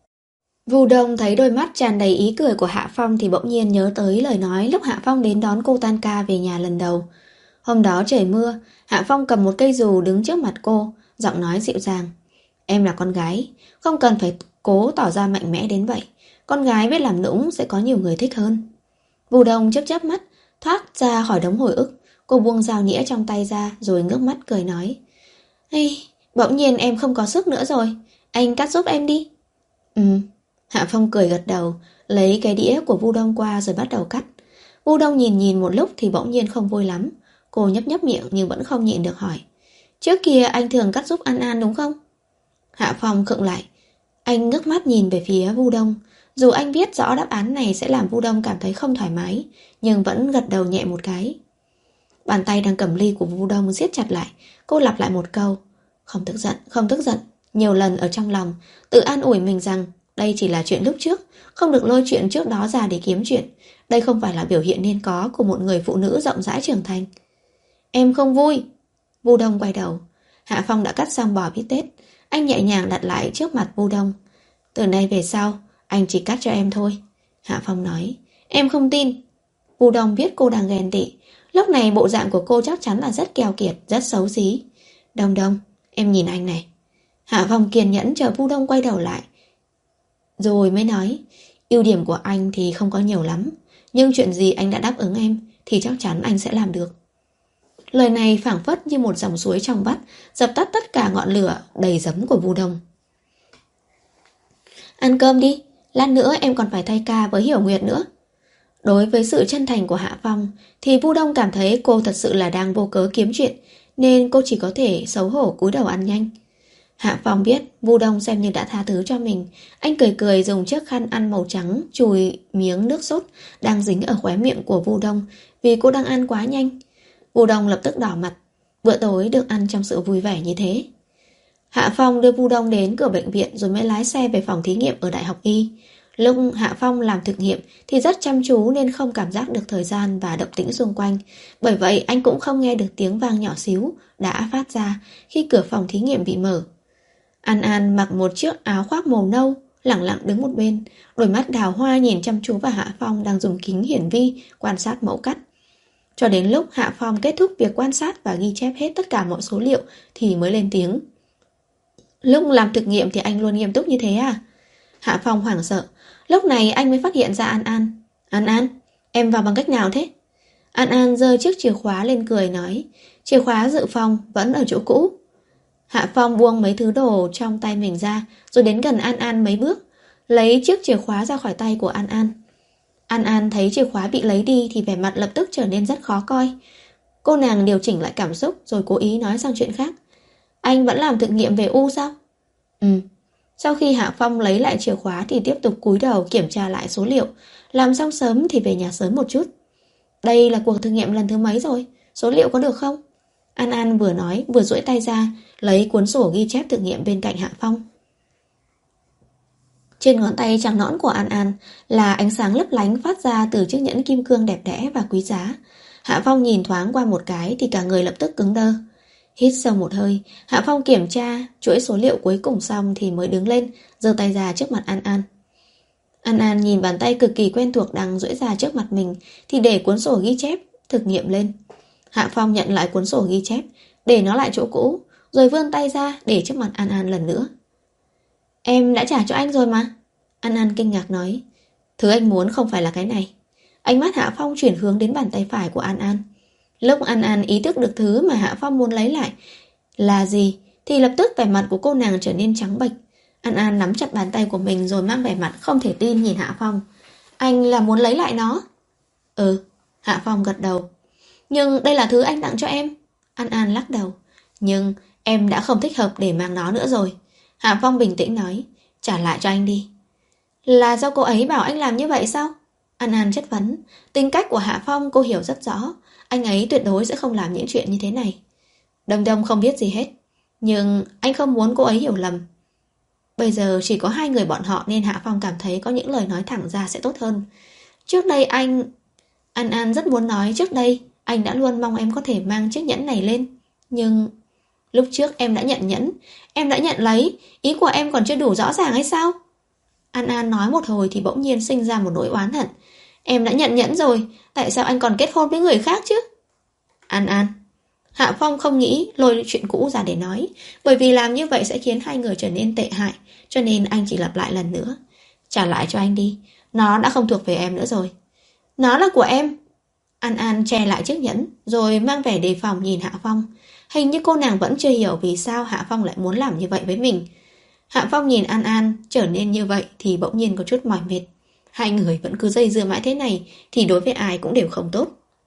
S1: Vu Đông thấy đôi mắt tràn đầy ý cười của Hạ Phong thì bỗng nhiên nhớ tới lời nói lúc Hạ Phong đến đón cô tan ca về nhà lần đầu. Hôm đó trời mưa, Hạ Phong cầm một cây dù đứng trước mặt cô, giọng nói dịu dàng: Em là con gái, không cần phải cố tỏ ra mạnh mẽ đến vậy. Con gái biết làm nũng sẽ có nhiều người thích hơn. Vu Đông chớp chớp mắt, thoát ra khỏi đống hồi ức. Cô buông dao nĩa trong tay ra rồi ngước mắt cười nói: Ê, bỗng nhiên em không có sức nữa rồi, anh cắt giúp em đi. Ừ. Hạ Phong cười gật đầu, lấy cái đĩa của Vu Đông qua rồi bắt đầu cắt. Vu Đông nhìn nhìn một lúc thì bỗng nhiên không vui lắm. Cô nhấp nhấp miệng nhưng vẫn không nhịn được hỏi: Trước kia anh thường cắt giúp An An đúng không? Hạ Phong khựng lại. Anh ngước mắt nhìn về phía Vu Đông. Dù anh biết rõ đáp án này sẽ làm Vu Đông cảm thấy không thoải mái, nhưng vẫn gật đầu nhẹ một cái. Bàn tay đang cầm ly của Vu Đông siết chặt lại. Cô lặp lại một câu: Không tức giận, không tức giận, nhiều lần ở trong lòng, tự an ủi mình rằng đây chỉ là chuyện lúc trước, không được lôi chuyện trước đó ra để kiếm chuyện. Đây không phải là biểu hiện nên có của một người phụ nữ rộng rãi trưởng thành. Em không vui. Vu Đông quay đầu. Hạ Phong đã cắt xong bò bít tết. Anh nhẹ nhàng đặt lại trước mặt Vu Đông. Từ nay về sau, anh chỉ cắt cho em thôi. Hạ Phong nói. Em không tin. Vu Đông biết cô đang ghen tị. Lúc này bộ dạng của cô chắc chắn là rất keo kiệt, rất xấu xí. Đông Đông, em nhìn anh này. Hạ Phong kiên nhẫn chờ Vu Đông quay đầu lại, rồi mới nói: Ưu điểm của anh thì không có nhiều lắm, nhưng chuyện gì anh đã đáp ứng em thì chắc chắn anh sẽ làm được. Lời này phảng phất như một dòng suối trong vắt, dập tắt tất cả ngọn lửa đầy giấm của Vu Đông. Ăn cơm đi, lát nữa em còn phải thay ca với Hiểu Nguyệt nữa. Đối với sự chân thành của Hạ Phong thì Vu Đông cảm thấy cô thật sự là đang vô cớ kiếm chuyện, nên cô chỉ có thể xấu hổ cúi đầu ăn nhanh. Hạ Phong biết Vu Đông xem như đã tha thứ cho mình. Anh cười cười dùng chiếc khăn ăn màu trắng chùi miếng nước sốt đang dính ở khóe miệng của Vu Đông, vì cô đang ăn quá nhanh. Vu Đông lập tức đỏ mặt. Bữa tối được ăn trong sự vui vẻ như thế. Hạ Phong đưa Vu Đông đến cửa bệnh viện rồi mới lái xe về phòng thí nghiệm ở Đại học Y. Lúc Hạ Phong làm thực nghiệm thì rất chăm chú nên không cảm giác được thời gian và động tĩnh xung quanh. Bởi vậy anh cũng không nghe được tiếng vang nhỏ xíu đã phát ra khi cửa phòng thí nghiệm bị mở. An An mặc một chiếc áo khoác màu nâu, lẳng lặng đứng một bên, đôi mắt đào hoa nhìn chăm chú vào Hạ Phong đang dùng kính hiển vi quan sát mẫu cắt. Cho đến lúc Hạ Phong kết thúc việc quan sát và ghi chép hết tất cả mọi số liệu thì mới lên tiếng. Lúc làm thực nghiệm thì anh luôn nghiêm túc như thế à? Hạ Phong hoảng sợ. Lúc này anh mới phát hiện ra An An. An An, em vào bằng cách nào thế? An An giơ chiếc chìa khóa lên cười nói. Chìa khóa dự phòng vẫn ở chỗ cũ. Hạ Phong buông mấy thứ đồ trong tay mình ra, rồi đến gần An An mấy bước, lấy chiếc chìa khóa ra khỏi tay của An An. An An thấy chìa khóa bị lấy đi thì vẻ mặt lập tức trở nên rất khó coi. Cô nàng điều chỉnh lại cảm xúc rồi cố ý nói sang chuyện khác. Anh vẫn làm thực nghiệm về u sao? Ừ. Sau khi Hạ Phong lấy lại chìa khóa thì tiếp tục cúi đầu kiểm tra lại số liệu. Làm xong sớm thì về nhà sớm một chút. Đây là cuộc thực nghiệm lần thứ mấy rồi? Số liệu có được không? An An vừa nói vừa duỗi tay ra, lấy cuốn sổ ghi chép thực nghiệm bên cạnh Hạ Phong. Trên ngón tay trắng nõn của An An là ánh sáng lấp lánh phát ra từ chiếc nhẫn kim cương đẹp đẽ và quý giá. Hạ Phong nhìn thoáng qua một cái thì cả người lập tức cứng đơ. Hít sâu một hơi, Hạ Phong kiểm tra chuỗi số liệu cuối cùng xong thì mới đứng lên, giơ tay ra trước mặt An An. An An nhìn bàn tay cực kỳ quen thuộc đang duỗi ra trước mặt mình thì để cuốn sổ ghi chép thực nghiệm lên. Hạ Phong nhận lại cuốn sổ ghi chép, để nó lại chỗ cũ, rồi vươn tay ra để trước mặt An An lần nữa. Em đã trả cho anh rồi mà. An An kinh ngạc nói. Thứ anh muốn không phải là cái này. Ánh mắt Hạ Phong chuyển hướng đến bàn tay phải của An An. Lúc An An ý thức được thứ mà Hạ Phong muốn lấy lại là gì thì lập tức vẻ mặt của cô nàng trở nên trắng bệch. An An nắm chặt bàn tay của mình rồi mang vẻ mặt không thể tin nhìn Hạ Phong. Anh là muốn lấy lại nó? Ừ, Hạ Phong gật đầu. Nhưng đây là thứ anh tặng cho em. An An lắc đầu. Nhưng em đã không thích hợp để mang nó nữa rồi. Hạ Phong bình tĩnh nói. Trả lại cho anh đi. Là do cô ấy bảo anh làm như vậy sao? An An chất vấn. Tính cách của Hạ Phong cô hiểu rất rõ. Anh ấy tuyệt đối sẽ không làm những chuyện như thế này. Đông Đông không biết gì hết. Nhưng anh không muốn cô ấy hiểu lầm. Bây giờ chỉ có hai người bọn họ nên Hạ Phong cảm thấy có những lời nói thẳng ra sẽ tốt hơn. Trước đây anh... An An rất muốn nói trước đây anh đã luôn mong em có thể mang chiếc nhẫn này lên. Nhưng... Lúc trước em đã nhận nhẫn, em đã nhận lấy, ý của em còn chưa đủ rõ ràng hay sao? An An nói một hồi thì bỗng nhiên sinh ra một nỗi oán hận. Em đã nhận nhẫn rồi, tại sao anh còn kết hôn với người khác chứ? An An. Hạ Phong không nghĩ lôi chuyện cũ ra để nói, bởi vì làm như vậy sẽ khiến hai người trở nên tệ hại, cho nên anh chỉ lặp lại lần nữa. Trả lại cho anh đi, nó đã không thuộc về em nữa rồi. Nó là của em. An An che lại chiếc nhẫn, rồi mang vẻ đề phòng nhìn Hạ Phong. Hình như cô nàng vẫn chưa hiểu vì sao Hạ Phong lại muốn làm như vậy với mình. Hạ Phong nhìn An An trở nên như vậy thì bỗng nhiên có chút mỏi mệt. Hai người vẫn cứ dây dưa mãi thế này thì đối với ai cũng đều không tốt.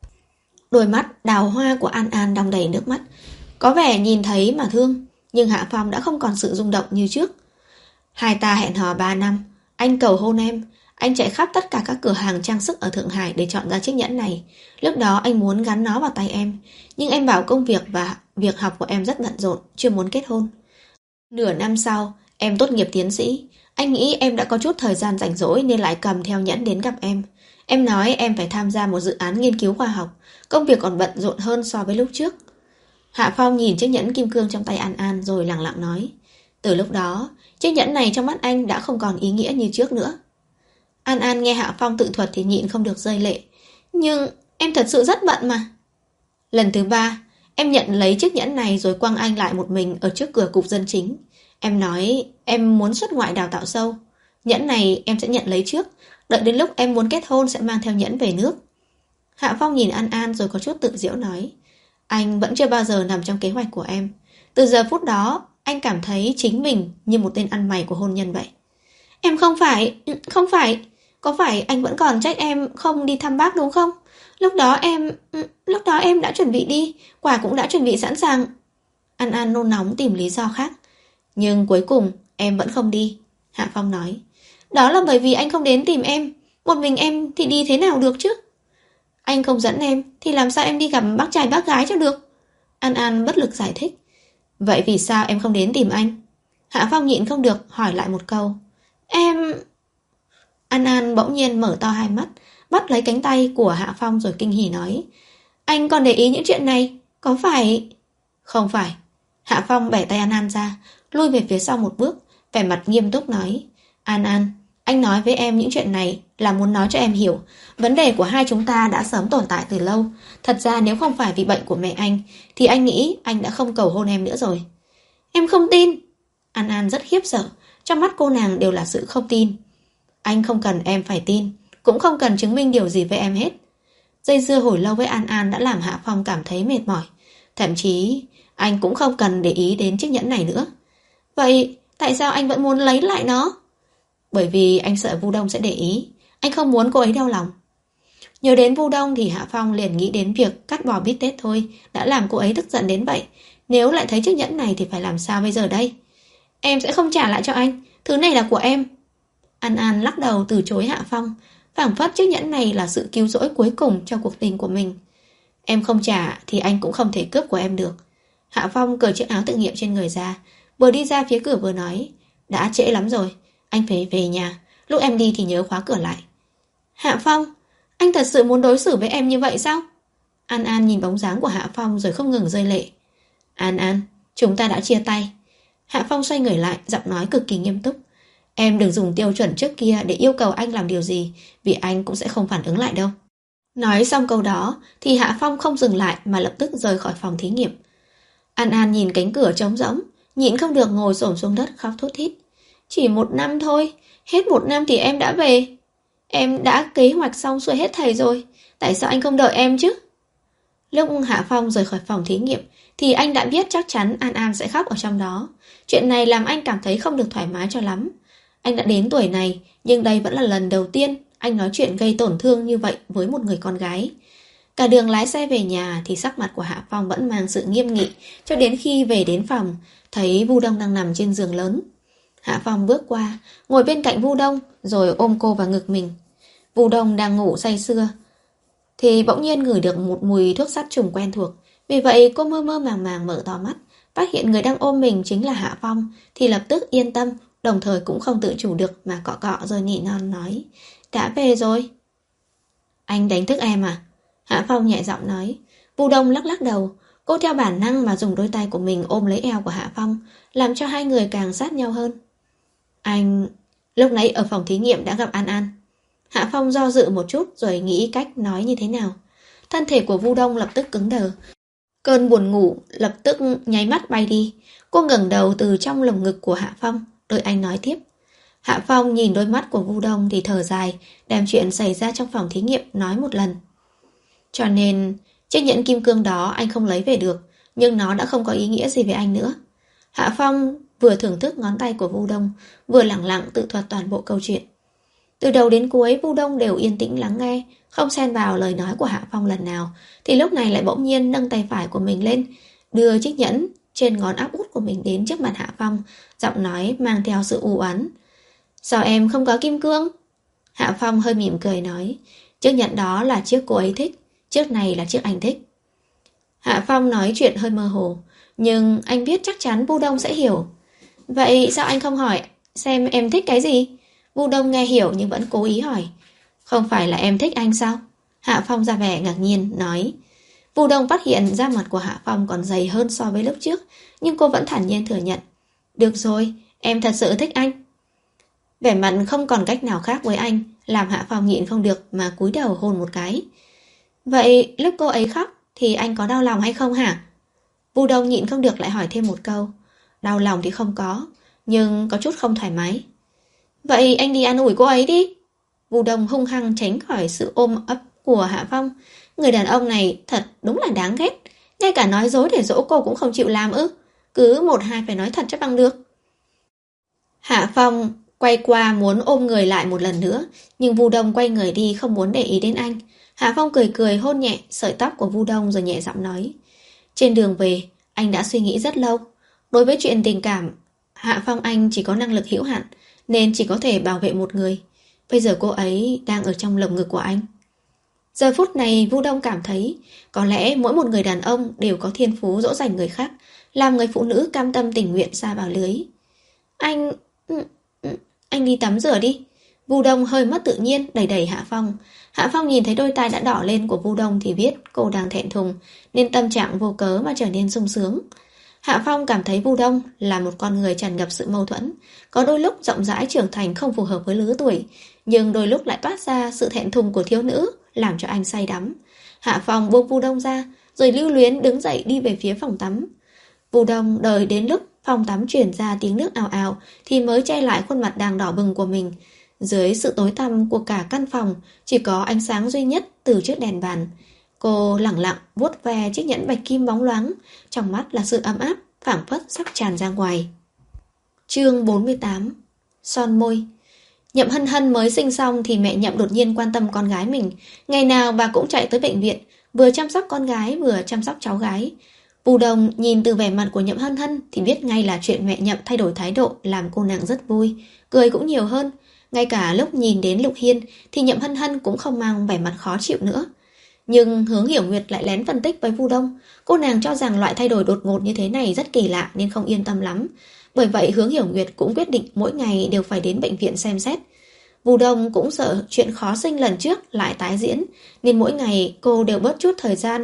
S1: Đôi mắt đào hoa của An An đong đầy nước mắt. Có vẻ nhìn thấy mà thương, nhưng Hạ Phong đã không còn sự rung động như trước. Hai ta hẹn hò ba năm, anh cầu hôn em. Anh chạy khắp tất cả các cửa hàng trang sức ở Thượng Hải để chọn ra chiếc nhẫn này. Lúc đó anh muốn gắn nó vào tay em, nhưng em bảo công việc và việc học của em rất bận rộn, chưa muốn kết hôn. Nửa năm sau, em tốt nghiệp tiến sĩ. Anh nghĩ em đã có chút thời gian rảnh rỗi nên lại cầm theo nhẫn đến gặp em. Em nói em phải tham gia một dự án nghiên cứu khoa học, công việc còn bận rộn hơn so với lúc trước. Hạ Phong nhìn chiếc nhẫn kim cương trong tay An An rồi lặng lặng nói. Từ lúc đó, chiếc nhẫn này trong mắt anh đã không còn ý nghĩa như trước nữa. An An nghe Hạ Phong tự thuật thì nhịn không được rơi lệ. Nhưng em thật sự rất bận mà. Lần thứ ba, em nhận lấy chiếc nhẫn này rồi quăng anh lại một mình ở trước cửa cục dân chính. Em nói em muốn xuất ngoại đào tạo sâu. Nhẫn này em sẽ nhận lấy trước, đợi đến lúc em muốn kết hôn sẽ mang theo nhẫn về nước. Hạ Phong nhìn An An rồi có chút tự giễu nói. Anh vẫn chưa bao giờ nằm trong kế hoạch của em. Từ giờ phút đó, anh cảm thấy chính mình như một tên ăn mày của hôn nhân vậy. Em không phải, không phải. Có phải anh vẫn còn trách em không đi thăm bác đúng không? Lúc đó em, lúc đó em đã chuẩn bị đi, quà cũng đã chuẩn bị sẵn sàng. An An nôn nóng tìm lý do khác. Nhưng cuối cùng em vẫn không đi. Hạ Phong nói. Đó là bởi vì anh không đến tìm em. Một mình em thì đi thế nào được chứ? Anh không dẫn em thì làm sao em đi gặp bác trai bác gái cho được? An An bất lực giải thích. Vậy vì sao em không đến tìm anh? Hạ Phong nhịn không được hỏi lại một câu. Em... An An bỗng nhiên mở to hai mắt, bắt lấy cánh tay của Hạ Phong rồi kinh hỉ nói. Anh còn để ý những chuyện này, có phải... Không phải. Hạ Phong bẻ tay An An ra, lui về phía sau một bước, vẻ mặt nghiêm túc nói. An An, anh nói với em những chuyện này là muốn nói cho em hiểu. Vấn đề của hai chúng ta đã sớm tồn tại từ lâu. Thật ra nếu không phải vì bệnh của mẹ anh, thì anh nghĩ anh đã không cầu hôn em nữa rồi. Em không tin. An An rất khiếp sợ, trong mắt cô nàng đều là sự không tin. Anh không cần em phải tin, cũng không cần chứng minh điều gì với em hết. Dây dưa hồi lâu với An An đã làm Hạ Phong cảm thấy mệt mỏi. Thậm chí anh cũng không cần để ý đến chiếc nhẫn này nữa. Vậy tại sao anh vẫn muốn lấy lại nó? Bởi vì anh sợ Vu Đông sẽ để ý. Anh không muốn cô ấy đau lòng. Nhớ đến Vu Đông thì Hạ Phong liền nghĩ đến việc cắt bò bít tết thôi đã làm cô ấy tức giận đến vậy. Nếu lại thấy chiếc nhẫn này thì phải làm sao bây giờ đây? Em sẽ không trả lại cho anh. Thứ này là của em. An An lắc đầu từ chối Hạ Phong, phảng phất chiếc nhẫn này là sự cứu rỗi cuối cùng cho cuộc tình của mình. Em không trả thì anh cũng không thể cướp của em được. Hạ Phong cởi chiếc áo tự nghiệm trên người ra, vừa đi ra phía cửa vừa nói. Đã trễ lắm rồi, anh phải về nhà. Lúc em đi thì nhớ khóa cửa lại. Hạ Phong, anh thật sự muốn đối xử với em như vậy sao? An An nhìn bóng dáng của Hạ Phong rồi không ngừng rơi lệ. An An, chúng ta đã chia tay. Hạ Phong xoay người lại, giọng nói cực kỳ nghiêm túc. Em đừng dùng tiêu chuẩn trước kia để yêu cầu anh làm điều gì, vì anh cũng sẽ không phản ứng lại đâu. Nói xong câu đó thì Hạ Phong không dừng lại mà lập tức rời khỏi phòng thí nghiệm. An An nhìn cánh cửa trống rỗng, nhịn không được ngồi xổm xuống đất khóc thút thít. Chỉ một năm thôi, hết một năm thì em đã về. Em đã kế hoạch xong xuôi hết thảy rồi, tại sao anh không đợi em chứ? Lúc Hạ Phong rời khỏi phòng thí nghiệm thì anh đã biết chắc chắn An An sẽ khóc ở trong đó. Chuyện này làm anh cảm thấy không được thoải mái cho lắm. Anh đã đến tuổi này, nhưng đây vẫn là lần đầu tiên anh nói chuyện gây tổn thương như vậy với một người con gái. Cả đường lái xe về nhà thì sắc mặt của Hạ Phong vẫn mang sự nghiêm nghị, cho đến khi về đến phòng, thấy Vu Đông đang nằm trên giường lớn. Hạ Phong bước qua, ngồi bên cạnh Vu Đông, rồi ôm cô vào ngực mình. Vu Đông đang ngủ say sưa, thì bỗng nhiên ngửi được một mùi thuốc sát trùng quen thuộc. Vì vậy cô mơ mơ màng màng mở to mắt, phát hiện người đang ôm mình chính là Hạ Phong, thì lập tức yên tâm, đồng thời cũng không tự chủ được mà cọ cọ rồi nỉ non nói. Đã về rồi. Anh đánh thức em à? Hạ Phong nhẹ giọng nói. Vu Đông lắc lắc đầu. Cô theo bản năng mà dùng đôi tay của mình ôm lấy eo của Hạ Phong, làm cho hai người càng sát nhau hơn. Anh... Lúc nãy ở phòng thí nghiệm đã gặp An An. Hạ Phong do dự một chút rồi nghĩ cách nói như thế nào. Thân thể của Vu Đông lập tức cứng đờ. Cơn buồn ngủ lập tức nháy mắt bay đi. Cô ngẩng đầu từ trong lồng ngực của Hạ Phong, đợi anh nói tiếp. Hạ Phong nhìn đôi mắt của Vu Đông thì thở dài, đem chuyện xảy ra trong phòng thí nghiệm nói một lần. Cho nên, chiếc nhẫn kim cương đó anh không lấy về được, nhưng nó đã không có ý nghĩa gì với anh nữa. Hạ Phong vừa thưởng thức ngón tay của Vu Đông, vừa lẳng lặng tự thuật toàn bộ câu chuyện. Từ đầu đến cuối Vu Đông đều yên tĩnh lắng nghe, không xen vào lời nói của Hạ Phong lần nào, thì lúc này lại bỗng nhiên nâng tay phải của mình lên, đưa chiếc nhẫn trên ngón áp út của mình đến trước mặt Hạ Phong, giọng nói mang theo sự u oán. Sao em không có kim cương? Hạ Phong hơi mỉm cười nói, chiếc nhẫn đó là chiếc cô ấy thích, chiếc này là chiếc anh thích. Hạ Phong nói chuyện hơi mơ hồ, nhưng anh biết chắc chắn Vu Đông sẽ hiểu. Vậy sao anh không hỏi xem em thích cái gì? Vu Đông nghe hiểu nhưng vẫn cố ý hỏi. Không phải là em thích anh sao? Hạ Phong ra vẻ ngạc nhiên nói. Vu Đông phát hiện da mặt của Hạ Phong còn dày hơn so với lúc trước, nhưng cô vẫn thản nhiên thừa nhận. Được rồi, em thật sự thích anh. Vẻ mặt không còn cách nào khác với anh, làm Hạ Phong nhịn không được mà cúi đầu hôn một cái. Vậy lúc cô ấy khóc thì anh có đau lòng hay không hả? Vu Đông nhịn không được lại hỏi thêm một câu. Đau lòng thì không có, nhưng có chút không thoải mái. Vậy anh đi an ủi cô ấy đi. Vu Đông hung hăng tránh khỏi sự ôm ấp của Hạ Phong. Người đàn ông này thật đúng là đáng ghét. Ngay cả nói dối để dỗ cô cũng không chịu làm ư? Cứ một hai phải nói thật cho bằng được. Hạ Phong quay qua muốn ôm người lại một lần nữa, nhưng Vu Đông quay người đi không muốn để ý đến anh. Hạ Phong cười cười hôn nhẹ sợi tóc của Vu Đông rồi nhẹ giọng nói. Trên đường về, anh đã suy nghĩ rất lâu. Đối với chuyện tình cảm, Hạ Phong anh chỉ có năng lực hữu hạn, nên chỉ có thể bảo vệ một người. Bây giờ cô ấy đang ở trong lồng ngực của anh. Giờ phút này Vu Đông cảm thấy có lẽ mỗi một người đàn ông đều có thiên phú dỗ dành người khác, làm người phụ nữ cam tâm tình nguyện sa vào lưới. Anh... Anh đi tắm rửa đi. Vu Đông hơi mất tự nhiên đẩy đẩy Hạ Phong. Hạ Phong nhìn thấy đôi tai đã đỏ lên của Vu Đông thì biết cô đang thẹn thùng, nên tâm trạng vô cớ mà trở nên sung sướng. Hạ Phong cảm thấy Vu Đông là một con người tràn ngập sự mâu thuẫn, có đôi lúc rộng rãi trưởng thành không phù hợp với lứa tuổi, nhưng đôi lúc lại toát ra sự thẹn thùng của thiếu nữ, làm cho anh say đắm. Hạ Phong buông Vu Đông ra, rồi lưu luyến đứng dậy đi về phía phòng tắm. Vu Đông đợi đến lúc phòng tắm truyền ra tiếng nước ào ào thì mới che lại khuôn mặt đang đỏ bừng của mình. Dưới sự tối tăm của cả căn phòng, chỉ có ánh sáng duy nhất từ chiếc đèn bàn. Cô lẳng lặng vuốt ve chiếc nhẫn bạch kim bóng loáng, trong mắt là sự ấm áp, phảng phất sắp tràn ra ngoài. Chương bốn mươi tám. Son môi. Nhậm Hân Hân mới sinh xong thì mẹ Nhậm đột nhiên quan tâm con gái mình. Ngày nào bà cũng chạy tới bệnh viện, vừa chăm sóc con gái vừa chăm sóc cháu gái. Vu Đông nhìn từ vẻ mặt của Nhậm Hân Hân thì biết ngay là chuyện mẹ Nhậm thay đổi thái độ làm cô nàng rất vui, cười cũng nhiều hơn. Ngay cả lúc nhìn đến Lục Hiên thì Nhậm Hân Hân cũng không mang vẻ mặt khó chịu nữa. Nhưng Hướng Hiểu Nguyệt lại lén phân tích với Vu Đông. Cô nàng cho rằng loại thay đổi đột ngột như thế này rất kỳ lạ nên không yên tâm lắm. Bởi vậy Hướng Hiểu Nguyệt cũng quyết định mỗi ngày đều phải đến bệnh viện xem xét. Vu Đông cũng sợ chuyện khó sinh lần trước lại tái diễn, nên mỗi ngày cô đều bớt chút thời gian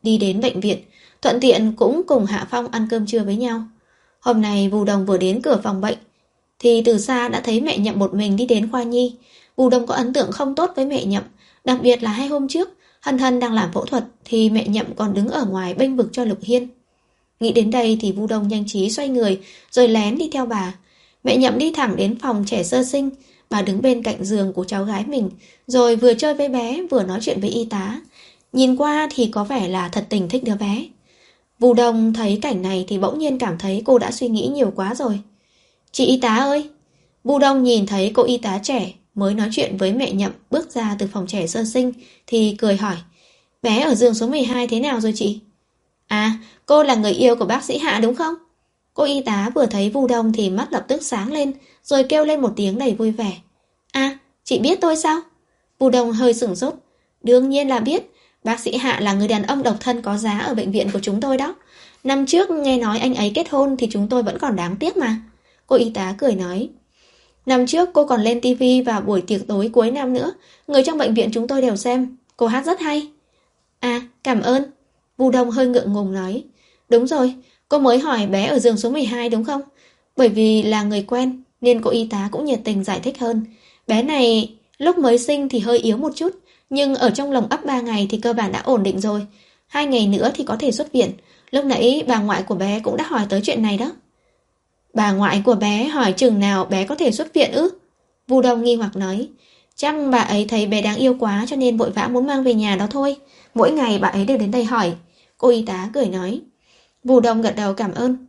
S1: đi đến bệnh viện, thuận tiện cũng cùng Hạ Phong ăn cơm trưa với nhau. Hôm nay Vu Đông vừa đến cửa phòng bệnh thì từ xa đã thấy mẹ Nhậm một mình đi đến khoa nhi. Vu Đông có ấn tượng không tốt với mẹ Nhậm, đặc biệt là hai hôm trước Hân Hân đang làm phẫu thuật thì mẹ Nhậm còn đứng ở ngoài bênh vực cho Lục Hiên. Nghĩ đến đây thì Vu Đông nhanh trí xoay người rồi lén đi theo bà. Mẹ Nhậm đi thẳng đến phòng trẻ sơ sinh, bà đứng bên cạnh giường của cháu gái mình, rồi vừa chơi với bé vừa nói chuyện với y tá. Nhìn qua thì có vẻ là thật tình thích đứa bé. Vu Đông thấy cảnh này thì bỗng nhiên cảm thấy cô đã suy nghĩ nhiều quá rồi. Chị y tá ơi! Vu Đông nhìn thấy cô y tá trẻ mới nói chuyện với mẹ Nhậm bước ra từ phòng trẻ sơ sinh thì cười hỏi: Bé ở giường số mười hai thế nào rồi chị? À, cô là người yêu của bác sĩ Hạ đúng không? Cô y tá vừa thấy Vu Đông thì mắt lập tức sáng lên, rồi kêu lên một tiếng đầy vui vẻ. À, chị biết tôi sao? Vu Đông hơi sửng sốt. Đương nhiên là biết. Bác sĩ Hạ là người đàn ông độc thân có giá ở bệnh viện của chúng tôi đó. Năm trước nghe nói anh ấy kết hôn thì chúng tôi vẫn còn đáng tiếc mà. Cô y tá cười nói. Năm trước cô còn lên tivi vào buổi tiệc tối cuối năm nữa. Người trong bệnh viện chúng tôi đều xem. Cô hát rất hay. À, cảm ơn. Vu Đông hơi ngượng ngùng nói. Đúng rồi, cô mới hỏi bé ở giường số mười hai đúng không? Bởi vì là người quen nên cô y tá cũng nhiệt tình giải thích hơn. Bé này lúc mới sinh thì hơi yếu một chút, nhưng ở trong lồng ấp ba ngày thì cơ bản đã ổn định rồi. Hai ngày nữa thì có thể xuất viện. Lúc nãy bà ngoại của bé cũng đã hỏi tới chuyện này đó. Bà ngoại của bé hỏi chừng nào bé có thể xuất viện ư? Vu Đông nghi hoặc nói. Chắc bà ấy thấy bé đáng yêu quá cho nên vội vã muốn mang về nhà đó thôi. Mỗi ngày bà ấy đều đến đây hỏi. Cô y tá cười nói. Vu Đông gật đầu cảm ơn.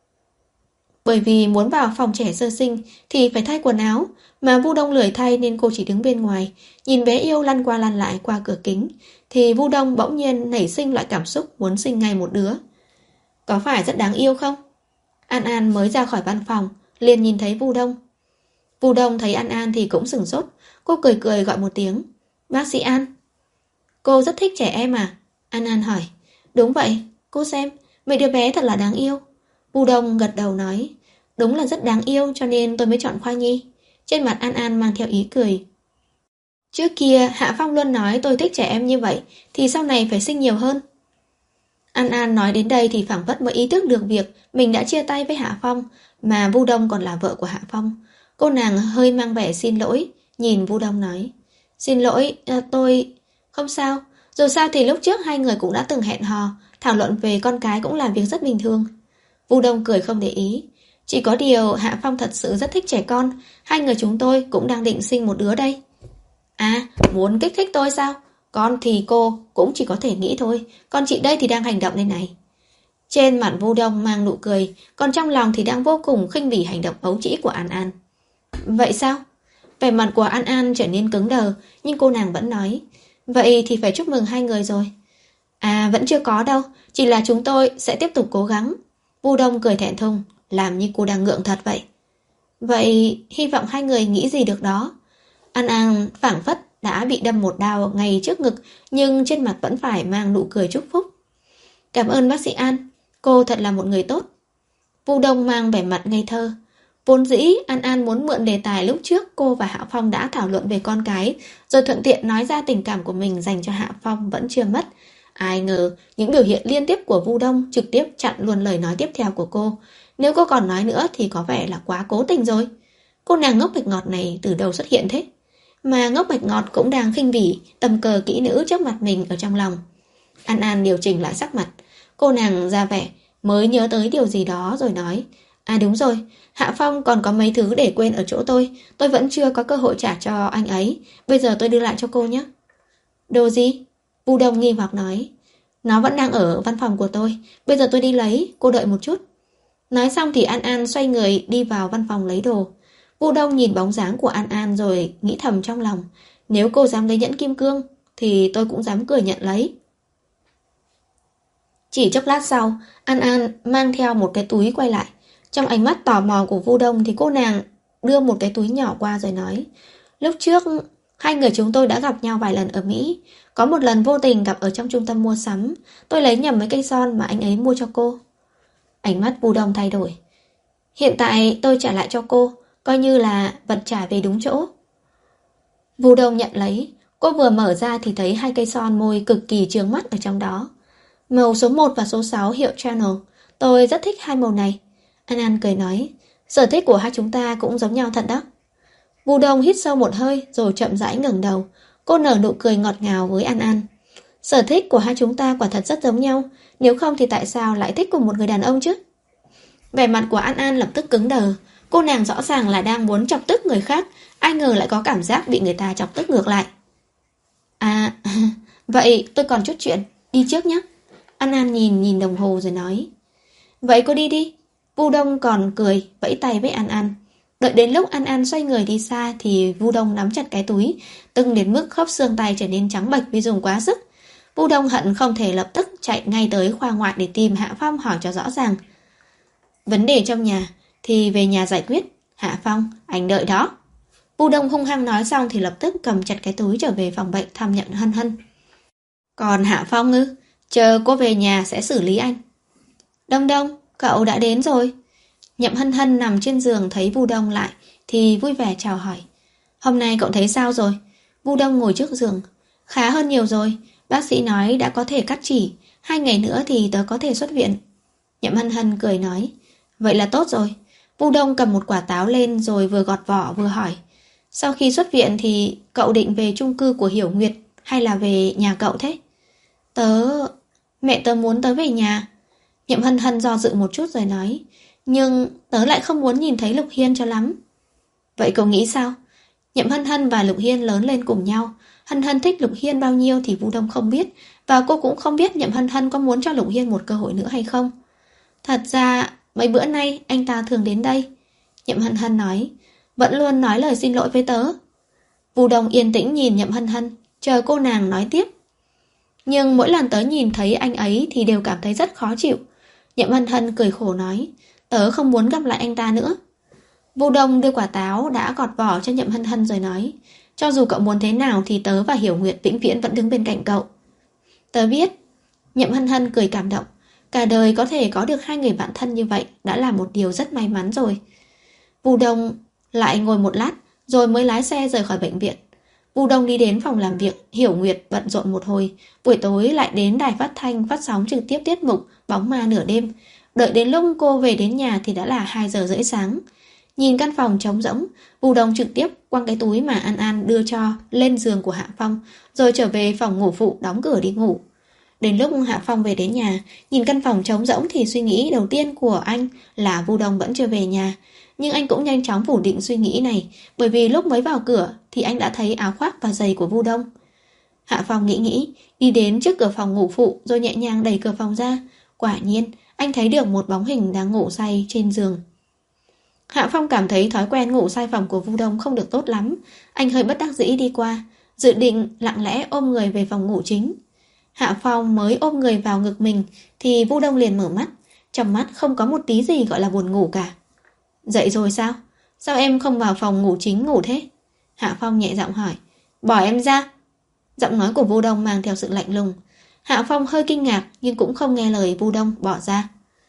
S1: Bởi vì muốn vào phòng trẻ sơ sinh thì phải thay quần áo, mà Vu Đông lười thay nên cô chỉ đứng bên ngoài, nhìn bé yêu lăn qua lăn lại qua cửa kính, thì Vu Đông bỗng nhiên nảy sinh loại cảm xúc muốn sinh ngay một đứa. Có phải rất đáng yêu không? An An mới ra khỏi văn phòng, liền nhìn thấy Vu Đông. Vu Đông thấy An An thì cũng sửng sốt, cô cười cười gọi một tiếng. Bác sĩ An. Cô rất thích trẻ em à? An An hỏi. Đúng vậy, cô xem, mấy đứa bé thật là đáng yêu. Vu Đông gật đầu nói. Đúng là rất đáng yêu cho nên tôi mới chọn khoa nhi. Trên mặt An An mang theo ý cười. Trước kia Hạ Phong luôn nói tôi thích trẻ em như vậy, thì sau này phải sinh nhiều hơn. An An nói đến đây thì phảng phất mới ý thức được việc mình đã chia tay với Hạ Phong, mà Vu Đông còn là vợ của Hạ Phong. Cô nàng hơi mang vẻ xin lỗi, nhìn Vu Đông nói. Xin lỗi, à, tôi... Không sao, dù sao thì lúc trước hai người cũng đã từng hẹn hò, thảo luận về con cái cũng là việc rất bình thường. Vu Đông cười không để ý. Chỉ có điều Hạ Phong thật sự rất thích trẻ con, hai người chúng tôi cũng đang định sinh một đứa đây. À, muốn kích thích tôi sao? Con thì cô cũng chỉ có thể nghĩ thôi, còn chị đây thì đang hành động đây này. Trên mặt Vu Đông mang nụ cười, còn trong lòng thì đang vô cùng khinh bỉ hành động ấu trĩ của An An. Vậy sao? Vẻ mặt của An An trở nên cứng đờ, nhưng cô nàng vẫn nói. Vậy thì phải chúc mừng hai người rồi. À, vẫn chưa có đâu, chỉ là chúng tôi sẽ tiếp tục cố gắng. Vu Đông cười thẹn thùng, làm như cô đang ngượng thật vậy. Vậy hy vọng hai người nghĩ gì được đó. An An phảng phất đã bị đâm một đao ngay trước ngực, nhưng trên mặt vẫn phải mang nụ cười chúc phúc. Cảm ơn bác sĩ An, cô thật là một người tốt. Vu Đông mang vẻ mặt ngây thơ. Vốn dĩ An An muốn mượn đề tài lúc trước cô và Hạ Phong đã thảo luận về con cái, rồi thuận tiện nói ra tình cảm của mình dành cho Hạ Phong vẫn chưa mất. Ai ngờ những biểu hiện liên tiếp của Vu Đông trực tiếp chặn luôn lời nói tiếp theo của cô. Nếu cô còn nói nữa thì có vẻ là quá cố tình rồi. Cô nàng ngốc bạch ngọt này từ đâu xuất hiện thế? Mà ngốc bạch ngọt cũng đang khinh bỉ tầm cờ kỹ nữ trước mặt mình ở trong lòng. An An điều chỉnh lại sắc mặt. Cô nàng ra vẻ mới nhớ tới điều gì đó rồi nói. À đúng rồi, Hạ Phong còn có mấy thứ để quên ở chỗ tôi. Tôi vẫn chưa có cơ hội trả cho anh ấy. Bây giờ tôi đưa lại cho cô nhé. Đồ gì? Vu Đông nghi hoặc nói. Nó vẫn đang ở văn phòng của tôi. Bây giờ tôi đi lấy, cô đợi một chút. Nói xong thì An An xoay người đi vào văn phòng lấy đồ. Vu Đông nhìn bóng dáng của An An rồi nghĩ thầm trong lòng. Nếu cô dám lấy nhẫn kim cương thì tôi cũng dám cười nhận lấy. Chỉ chốc lát sau, An An mang theo một cái túi quay lại. Trong ánh mắt tò mò của Vu Đông thì cô nàng đưa một cái túi nhỏ qua rồi nói. Lúc trước, hai người chúng tôi đã gặp nhau vài lần ở Mỹ. Có một lần vô tình gặp ở trong trung tâm mua sắm. Tôi lấy nhầm mấy cây son mà anh ấy mua cho cô. Ánh mắt Vu Đông thay đổi. Hiện tại tôi trả lại cho cô, coi như là vật trả về đúng chỗ. Vu Đông nhận lấy. Cô vừa mở ra thì thấy hai cây son môi cực kỳ chướng mắt ở trong đó. Màu số một và số sáu hiệu Channel. Tôi rất thích hai màu này. An An cười nói. Sở thích của hai chúng ta cũng giống nhau thật đó. Vu Đông hít sâu một hơi rồi chậm rãi ngẩng đầu. Cô nở nụ cười ngọt ngào với An An. Sở thích của hai chúng ta quả thật rất giống nhau. Nếu không thì tại sao lại thích cùng một người đàn ông chứ? Vẻ mặt của An An lập tức cứng đờ. Cô nàng rõ ràng là đang muốn chọc tức người khác, ai ngờ lại có cảm giác bị người ta chọc tức ngược lại. À, vậy tôi còn chút chuyện, đi trước nhé. An An nhìn nhìn đồng hồ rồi nói. Vậy cô đi đi. Vu Đông còn cười, vẫy tay với An An. Đợi đến lúc An An xoay người đi xa thì Vu Đông nắm chặt cái túi, tưng đến mức khớp xương tay trở nên trắng bệch vì dùng quá sức. Vu Đông hận không thể lập tức chạy ngay tới khoa ngoại để tìm Hạ Phong hỏi cho rõ ràng. Vấn đề trong nhà thì về nhà giải quyết. Hạ Phong, anh đợi đó. Vu Đông hung hăng nói xong thì lập tức cầm chặt cái túi trở về phòng bệnh thăm nhận Hân Hân. Còn Hạ Phong ư? Chờ cô về nhà sẽ xử lý anh. Đông Đông, cậu đã đến rồi. Nhậm Hân Hân nằm trên giường thấy Vu Đông lại thì vui vẻ chào hỏi. Hôm nay cậu thấy sao rồi? Vu Đông ngồi trước giường. Khá hơn nhiều rồi. Bác sĩ nói đã có thể cắt chỉ. Hai ngày nữa thì tớ có thể xuất viện. Nhậm Hân Hân cười nói. Vậy là tốt rồi. Vu Đông cầm một quả táo lên rồi vừa gọt vỏ vừa hỏi. Sau khi xuất viện thì cậu định về chung cư của Hiểu Nguyệt hay là về nhà cậu thế? Tớ... Mẹ tớ muốn tớ về nhà. Nhậm Hân Hân do dự một chút rồi nói. Nhưng tớ lại không muốn nhìn thấy Lục Hiên cho lắm. Vậy cậu nghĩ sao? Nhậm Hân Hân và Lục Hiên lớn lên cùng nhau. Hân Hân thích Lục Hiên bao nhiêu thì Vu Đông không biết. Và cô cũng không biết Nhậm Hân Hân có muốn cho Lục Hiên một cơ hội nữa hay không. Thật ra mấy bữa nay anh ta thường đến đây. Nhậm Hân Hân nói. Vẫn luôn nói lời xin lỗi với tớ. Vu Đông yên tĩnh nhìn Nhậm Hân Hân, chờ cô nàng nói tiếp. Nhưng mỗi lần tớ nhìn thấy anh ấy thì đều cảm thấy rất khó chịu. Nhậm Hân Hân cười khổ nói. Tớ không muốn gặp lại anh ta nữa. Vu Đông đưa quả táo đã gọt vỏ cho Nhậm Hân Hân rồi nói. Cho dù cậu muốn thế nào thì tớ và Hiểu Nguyệt vĩnh viễn vẫn đứng bên cạnh cậu. Tớ biết. Nhậm Hân Hân cười cảm động. Cả đời có thể có được hai người bạn thân như vậy đã là một điều rất may mắn rồi. Vu Đông lại ngồi một lát rồi mới lái xe rời khỏi bệnh viện. Vu Đông đi đến phòng làm việc, Hiểu Nguyệt bận rộn một hồi, buổi tối lại đến đài phát thanh phát sóng trực tiếp tiết mục Bóng Ma Nửa Đêm. Đợi đến lúc cô về đến nhà thì đã là hai giờ rưỡi sáng. Nhìn căn phòng trống rỗng, Vu Đông trực tiếp quăng cái túi mà An An đưa cho lên giường của Hạ Phong, rồi trở về phòng ngủ phụ đóng cửa đi ngủ. Đến lúc Hạ Phong về đến nhà, nhìn căn phòng trống rỗng thì suy nghĩ đầu tiên của anh là Vu Đông vẫn chưa về nhà. Nhưng anh cũng nhanh chóng phủ định suy nghĩ này, bởi vì lúc mới vào cửa thì anh đã thấy áo khoác và giày của Vu Đông. Hạ Phong nghĩ nghĩ, đi đến trước cửa phòng ngủ phụ rồi nhẹ nhàng đẩy cửa phòng ra. Quả nhiên, anh thấy được một bóng hình đang ngủ say trên giường. Hạ Phong cảm thấy thói quen ngủ say phòng của Vu Đông không được tốt lắm. Anh hơi bất đắc dĩ đi qua, dự định lặng lẽ ôm người về phòng ngủ chính. Hạ Phong mới ôm người vào ngực mình thì Vu Đông liền mở mắt. Trong mắt không có một tí gì gọi là buồn ngủ cả. Dậy rồi sao? Sao em không vào phòng ngủ chính ngủ thế? Hạ Phong nhẹ giọng hỏi. Bỏ em ra. Giọng nói của Vu Đông mang theo sự lạnh lùng. Hạ Phong hơi kinh ngạc nhưng cũng không nghe lời Vu Đông bỏ ra.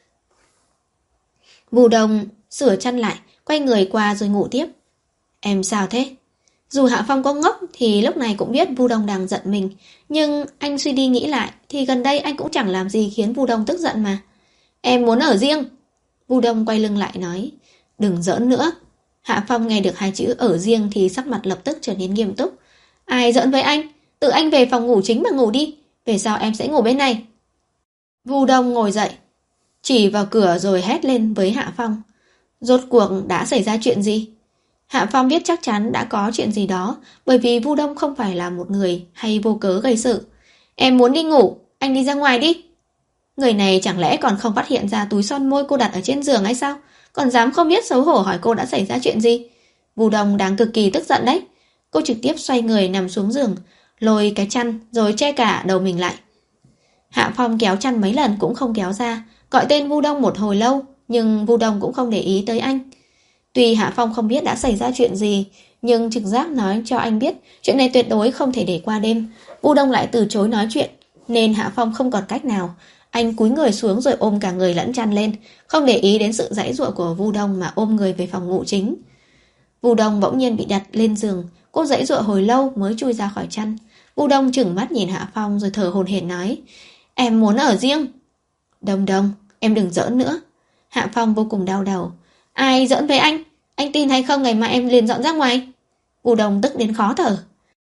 S1: Vu Đông sửa chăn lại, quay người qua rồi ngủ tiếp. Em sao thế? Dù Hạ Phong có ngốc thì lúc này cũng biết Vu Đông đang giận mình. Nhưng anh suy đi nghĩ lại thì gần đây anh cũng chẳng làm gì khiến Vu Đông tức giận mà. Em muốn ở riêng. Vu Đông quay lưng lại nói. Đừng giỡn nữa. Hạ Phong nghe được hai chữ ở riêng thì sắc mặt lập tức trở nên nghiêm túc. Ai giỡn với anh? Tự anh về phòng ngủ chính mà ngủ đi. Về sau em sẽ ngủ bên này. Vu Đông ngồi dậy, chỉ vào cửa rồi hét lên với Hạ Phong. Rốt cuộc đã xảy ra chuyện gì? Hạ Phong biết chắc chắn đã có chuyện gì đó, bởi vì Vu Đông không phải là một người hay vô cớ gây sự. Em muốn đi ngủ, anh đi ra ngoài đi. Người này chẳng lẽ còn không phát hiện ra túi son môi cô đặt ở trên giường hay sao? Còn dám không biết xấu hổ hỏi cô đã xảy ra chuyện gì? Vu Đông đang cực kỳ tức giận đấy. Cô trực tiếp xoay người nằm xuống giường, lôi cái chăn rồi che cả đầu mình lại. Hạ Phong kéo chăn mấy lần cũng không kéo ra, gọi tên Vu Đông một hồi lâu, nhưng Vu Đông cũng không để ý tới anh. Tuy Hạ Phong không biết đã xảy ra chuyện gì, nhưng trực giác nói cho anh biết chuyện này tuyệt đối không thể để qua đêm. Vu Đông lại từ chối nói chuyện, nên Hạ Phong không còn cách nào. Anh cúi người xuống rồi ôm cả người lẫn chăn lên, không để ý đến sự giãy giụa của Vu Đông mà ôm người về phòng ngủ chính. Vu Đông bỗng nhiên bị đặt lên giường, cô giãy giụa hồi lâu mới chui ra khỏi chăn. Vu Đông chừng mắt nhìn Hạ Phong rồi thở hổn hển nói: Em muốn ở riêng. Đồng Đồng, em đừng giỡn nữa. Hạ Phong vô cùng đau đầu. Ai giỡn với anh? Anh tin hay không ngày mai em liền dọn ra ngoài? Vu Đông tức đến khó thở.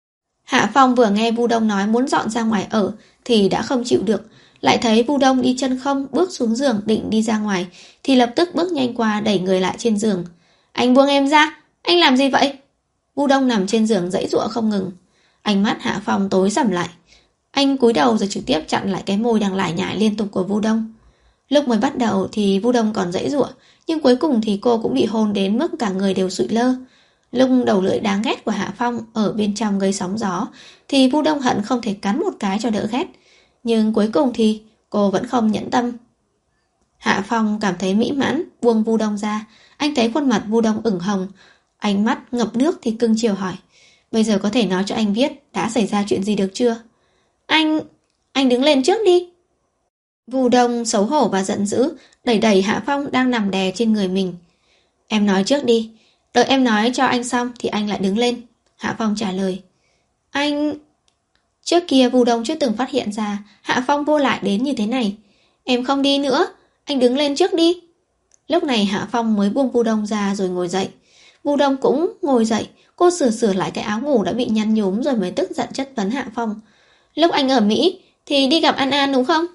S1: Hạ Phong vừa nghe Vu Đông nói muốn dọn ra ngoài ở thì đã không chịu được. Lại thấy Vu Đông đi chân không bước xuống giường định đi ra ngoài thì lập tức bước nhanh qua đẩy người lại trên giường. Anh buông em ra, anh làm gì vậy? Vu Đông nằm trên giường giãy giụa không ngừng. Ánh mắt Hạ Phong tối sầm lại. Anh cúi đầu rồi trực tiếp chặn lại cái môi đang lải nhải liên tục của Vu Đông. Lúc mới bắt đầu thì Vu Đông còn giãy giụa, nhưng cuối cùng thì cô cũng bị hôn đến mức cả người đều sụi lơ. Lúc đầu lưỡi đáng ghét của Hạ Phong ở bên trong gây sóng gió thì Vu Đông hận không thể cắn một cái cho đỡ ghét. Nhưng cuối cùng thì cô vẫn không nhẫn tâm. Hạ Phong cảm thấy mỹ mãn, buông Vu Đông ra. Anh thấy khuôn mặt Vu Đông ửng hồng, ánh mắt ngập nước thì cưng chiều hỏi. Bây giờ có thể nói cho anh biết đã xảy ra chuyện gì được chưa? Anh... anh đứng lên trước đi. Vu Đông xấu hổ và giận dữ đẩy đẩy Hạ Phong đang nằm đè trên người mình. Em nói trước đi. Đợi em nói cho anh xong thì anh lại đứng lên. Hạ Phong trả lời. Anh... Trước kia Vu Đông chưa từng phát hiện ra Hạ Phong vô lại đến như thế này. Em không đi nữa, anh đứng lên trước đi. Lúc này Hạ Phong mới buông Vu Đông ra rồi ngồi dậy. Vu Đông cũng ngồi dậy. Cô sửa sửa lại cái áo ngủ đã bị nhăn nhúm rồi mới tức giận chất vấn Hạ Phong. Lúc anh ở Mỹ thì đi gặp An An đúng không?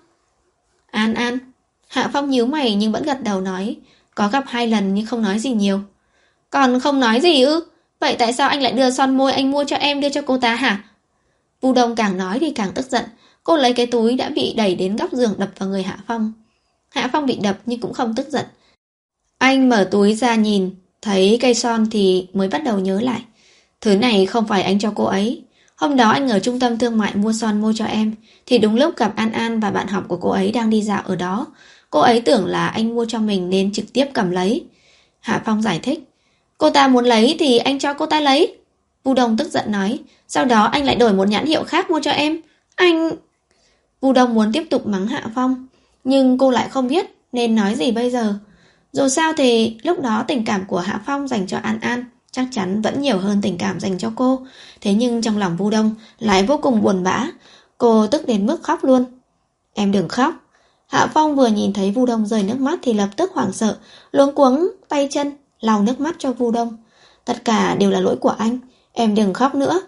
S1: An An. Hạ Phong nhíu mày nhưng vẫn gật đầu nói. Có gặp hai lần nhưng không nói gì nhiều. Còn không nói gì ư? Vậy tại sao anh lại đưa son môi anh mua cho em đưa cho cô ta hả? Vu Đông càng nói thì càng tức giận. Cô lấy cái túi đã bị đẩy đến góc giường đập vào người Hạ Phong. Hạ Phong bị đập nhưng cũng không tức giận. Anh mở túi ra nhìn, thấy cây son thì mới bắt đầu nhớ lại. Thứ này không phải anh cho cô ấy. Hôm đó anh ở trung tâm thương mại mua son môi cho em thì đúng lúc gặp An An và bạn học của cô ấy đang đi dạo ở đó. Cô ấy tưởng là anh mua cho mình nên trực tiếp cầm lấy. Hạ Phong giải thích. Cô ta muốn lấy thì anh cho cô ta lấy. Vu Đông tức giận nói. Sau đó anh lại đổi một nhãn hiệu khác mua cho em. Anh... Vu Đông muốn tiếp tục mắng Hạ Phong, nhưng cô lại không biết nên nói gì bây giờ. Dù sao thì lúc đó tình cảm của Hạ Phong dành cho An An chắc chắn vẫn nhiều hơn tình cảm dành cho cô. Thế nhưng trong lòng Vu Đông lại vô cùng buồn bã. Cô tức đến mức khóc luôn. Em đừng khóc. Hạ Phong vừa nhìn thấy Vu Đông rơi nước mắt thì lập tức hoảng sợ, luống cuống tay chân lau nước mắt cho Vu Đông. Tất cả đều là lỗi của anh. Em đừng khóc nữa.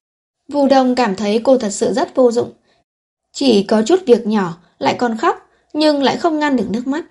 S1: Vu Đông cảm thấy cô thật sự rất vô dụng. Chỉ có chút việc nhỏ lại còn khóc, nhưng lại không ngăn được nước mắt.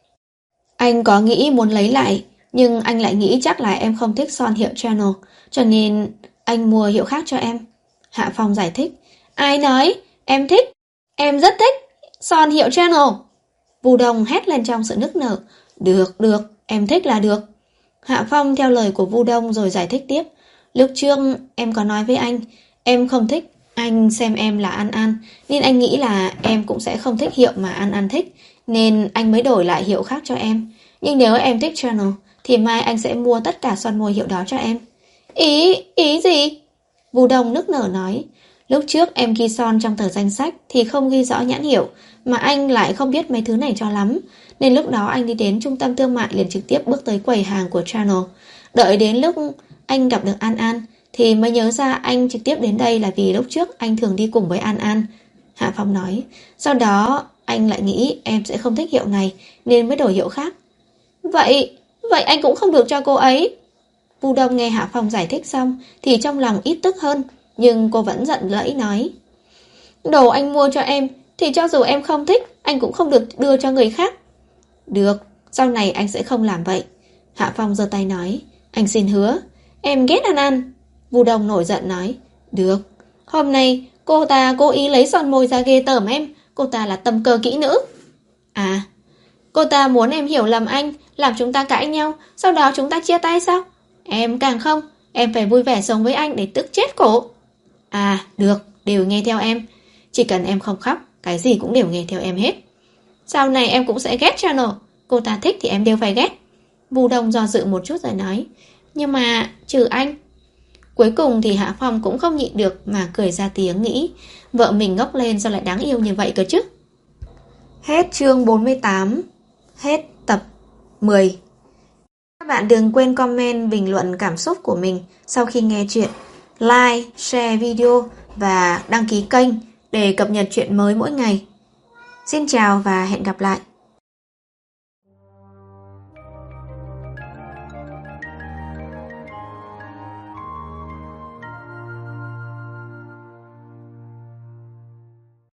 S1: Anh có nghĩ muốn lấy lại, nhưng anh lại nghĩ chắc là em không thích son hiệu Channel, cho nên anh mua hiệu khác cho em. Hạ Phong giải thích. Ai nói? Em thích. Em rất thích son hiệu Channel. Vu Đông hét lên trong sự nức nở. Được, được, em thích là được. Hạ Phong theo lời của Vu Đông rồi giải thích tiếp. Lúc trước em có nói với anh, em không thích anh xem em là An An, nên anh nghĩ là em cũng sẽ không thích hiệu mà An An thích, nên anh mới đổi lại hiệu khác cho em. Nhưng nếu em thích Channel thì mai anh sẽ mua tất cả son môi hiệu đó cho em. Ý, ý gì? Vu Đông nức nở nói. Lúc trước em ghi son trong tờ danh sách thì không ghi rõ nhãn hiệu, mà anh lại không biết mấy thứ này cho lắm, nên lúc đó anh đi đến trung tâm thương mại liền trực tiếp bước tới quầy hàng của Channel. Đợi đến lúc anh gặp được An An thì mới nhớ ra anh trực tiếp đến đây là vì lúc trước anh thường đi cùng với An An. Hạ Phong nói. Sau đó anh lại nghĩ em sẽ không thích hiệu này nên mới đổi hiệu khác. Vậy, vậy anh cũng không được cho cô ấy. Vu Đông nghe Hạ Phong giải thích xong thì trong lòng ít tức hơn, nhưng cô vẫn giận lẫy nói. Đồ anh mua cho em thì cho dù em không thích, anh cũng không được đưa cho người khác. Được, sau này anh sẽ không làm vậy. Hạ Phong giơ tay nói. Anh xin hứa. Em ghét An An. Vu Đông nổi giận nói. Được, hôm nay cô ta cố ý lấy son môi ra ghê tởm em. Cô ta là tầm cơ kỹ nữ. À, cô ta muốn em hiểu lầm anh, làm chúng ta cãi nhau, sau đó chúng ta chia tay sao? Em càng không, em phải vui vẻ sống với anh để tức chết cổ. À, được, đều nghe theo em. Chỉ cần em không khóc, cái gì cũng đều nghe theo em hết. Sau này em cũng sẽ ghét Channel. Cô ta thích thì em đều phải ghét. Vu Đông do dự một chút rồi nói. Nhưng mà, trừ anh. Cuối cùng thì Hạ Phong cũng không nhịn được mà cười ra tiếng nghĩ. Vợ mình ngốc lên sao lại đáng yêu như vậy cơ chứ. Hết chương bốn mươi tám. Hết tập mười. Các bạn đừng quên comment, bình luận cảm xúc của mình sau khi nghe chuyện. Like, share video và đăng ký kênh để cập nhật chuyện mới mỗi ngày. Xin chào và hẹn gặp lại.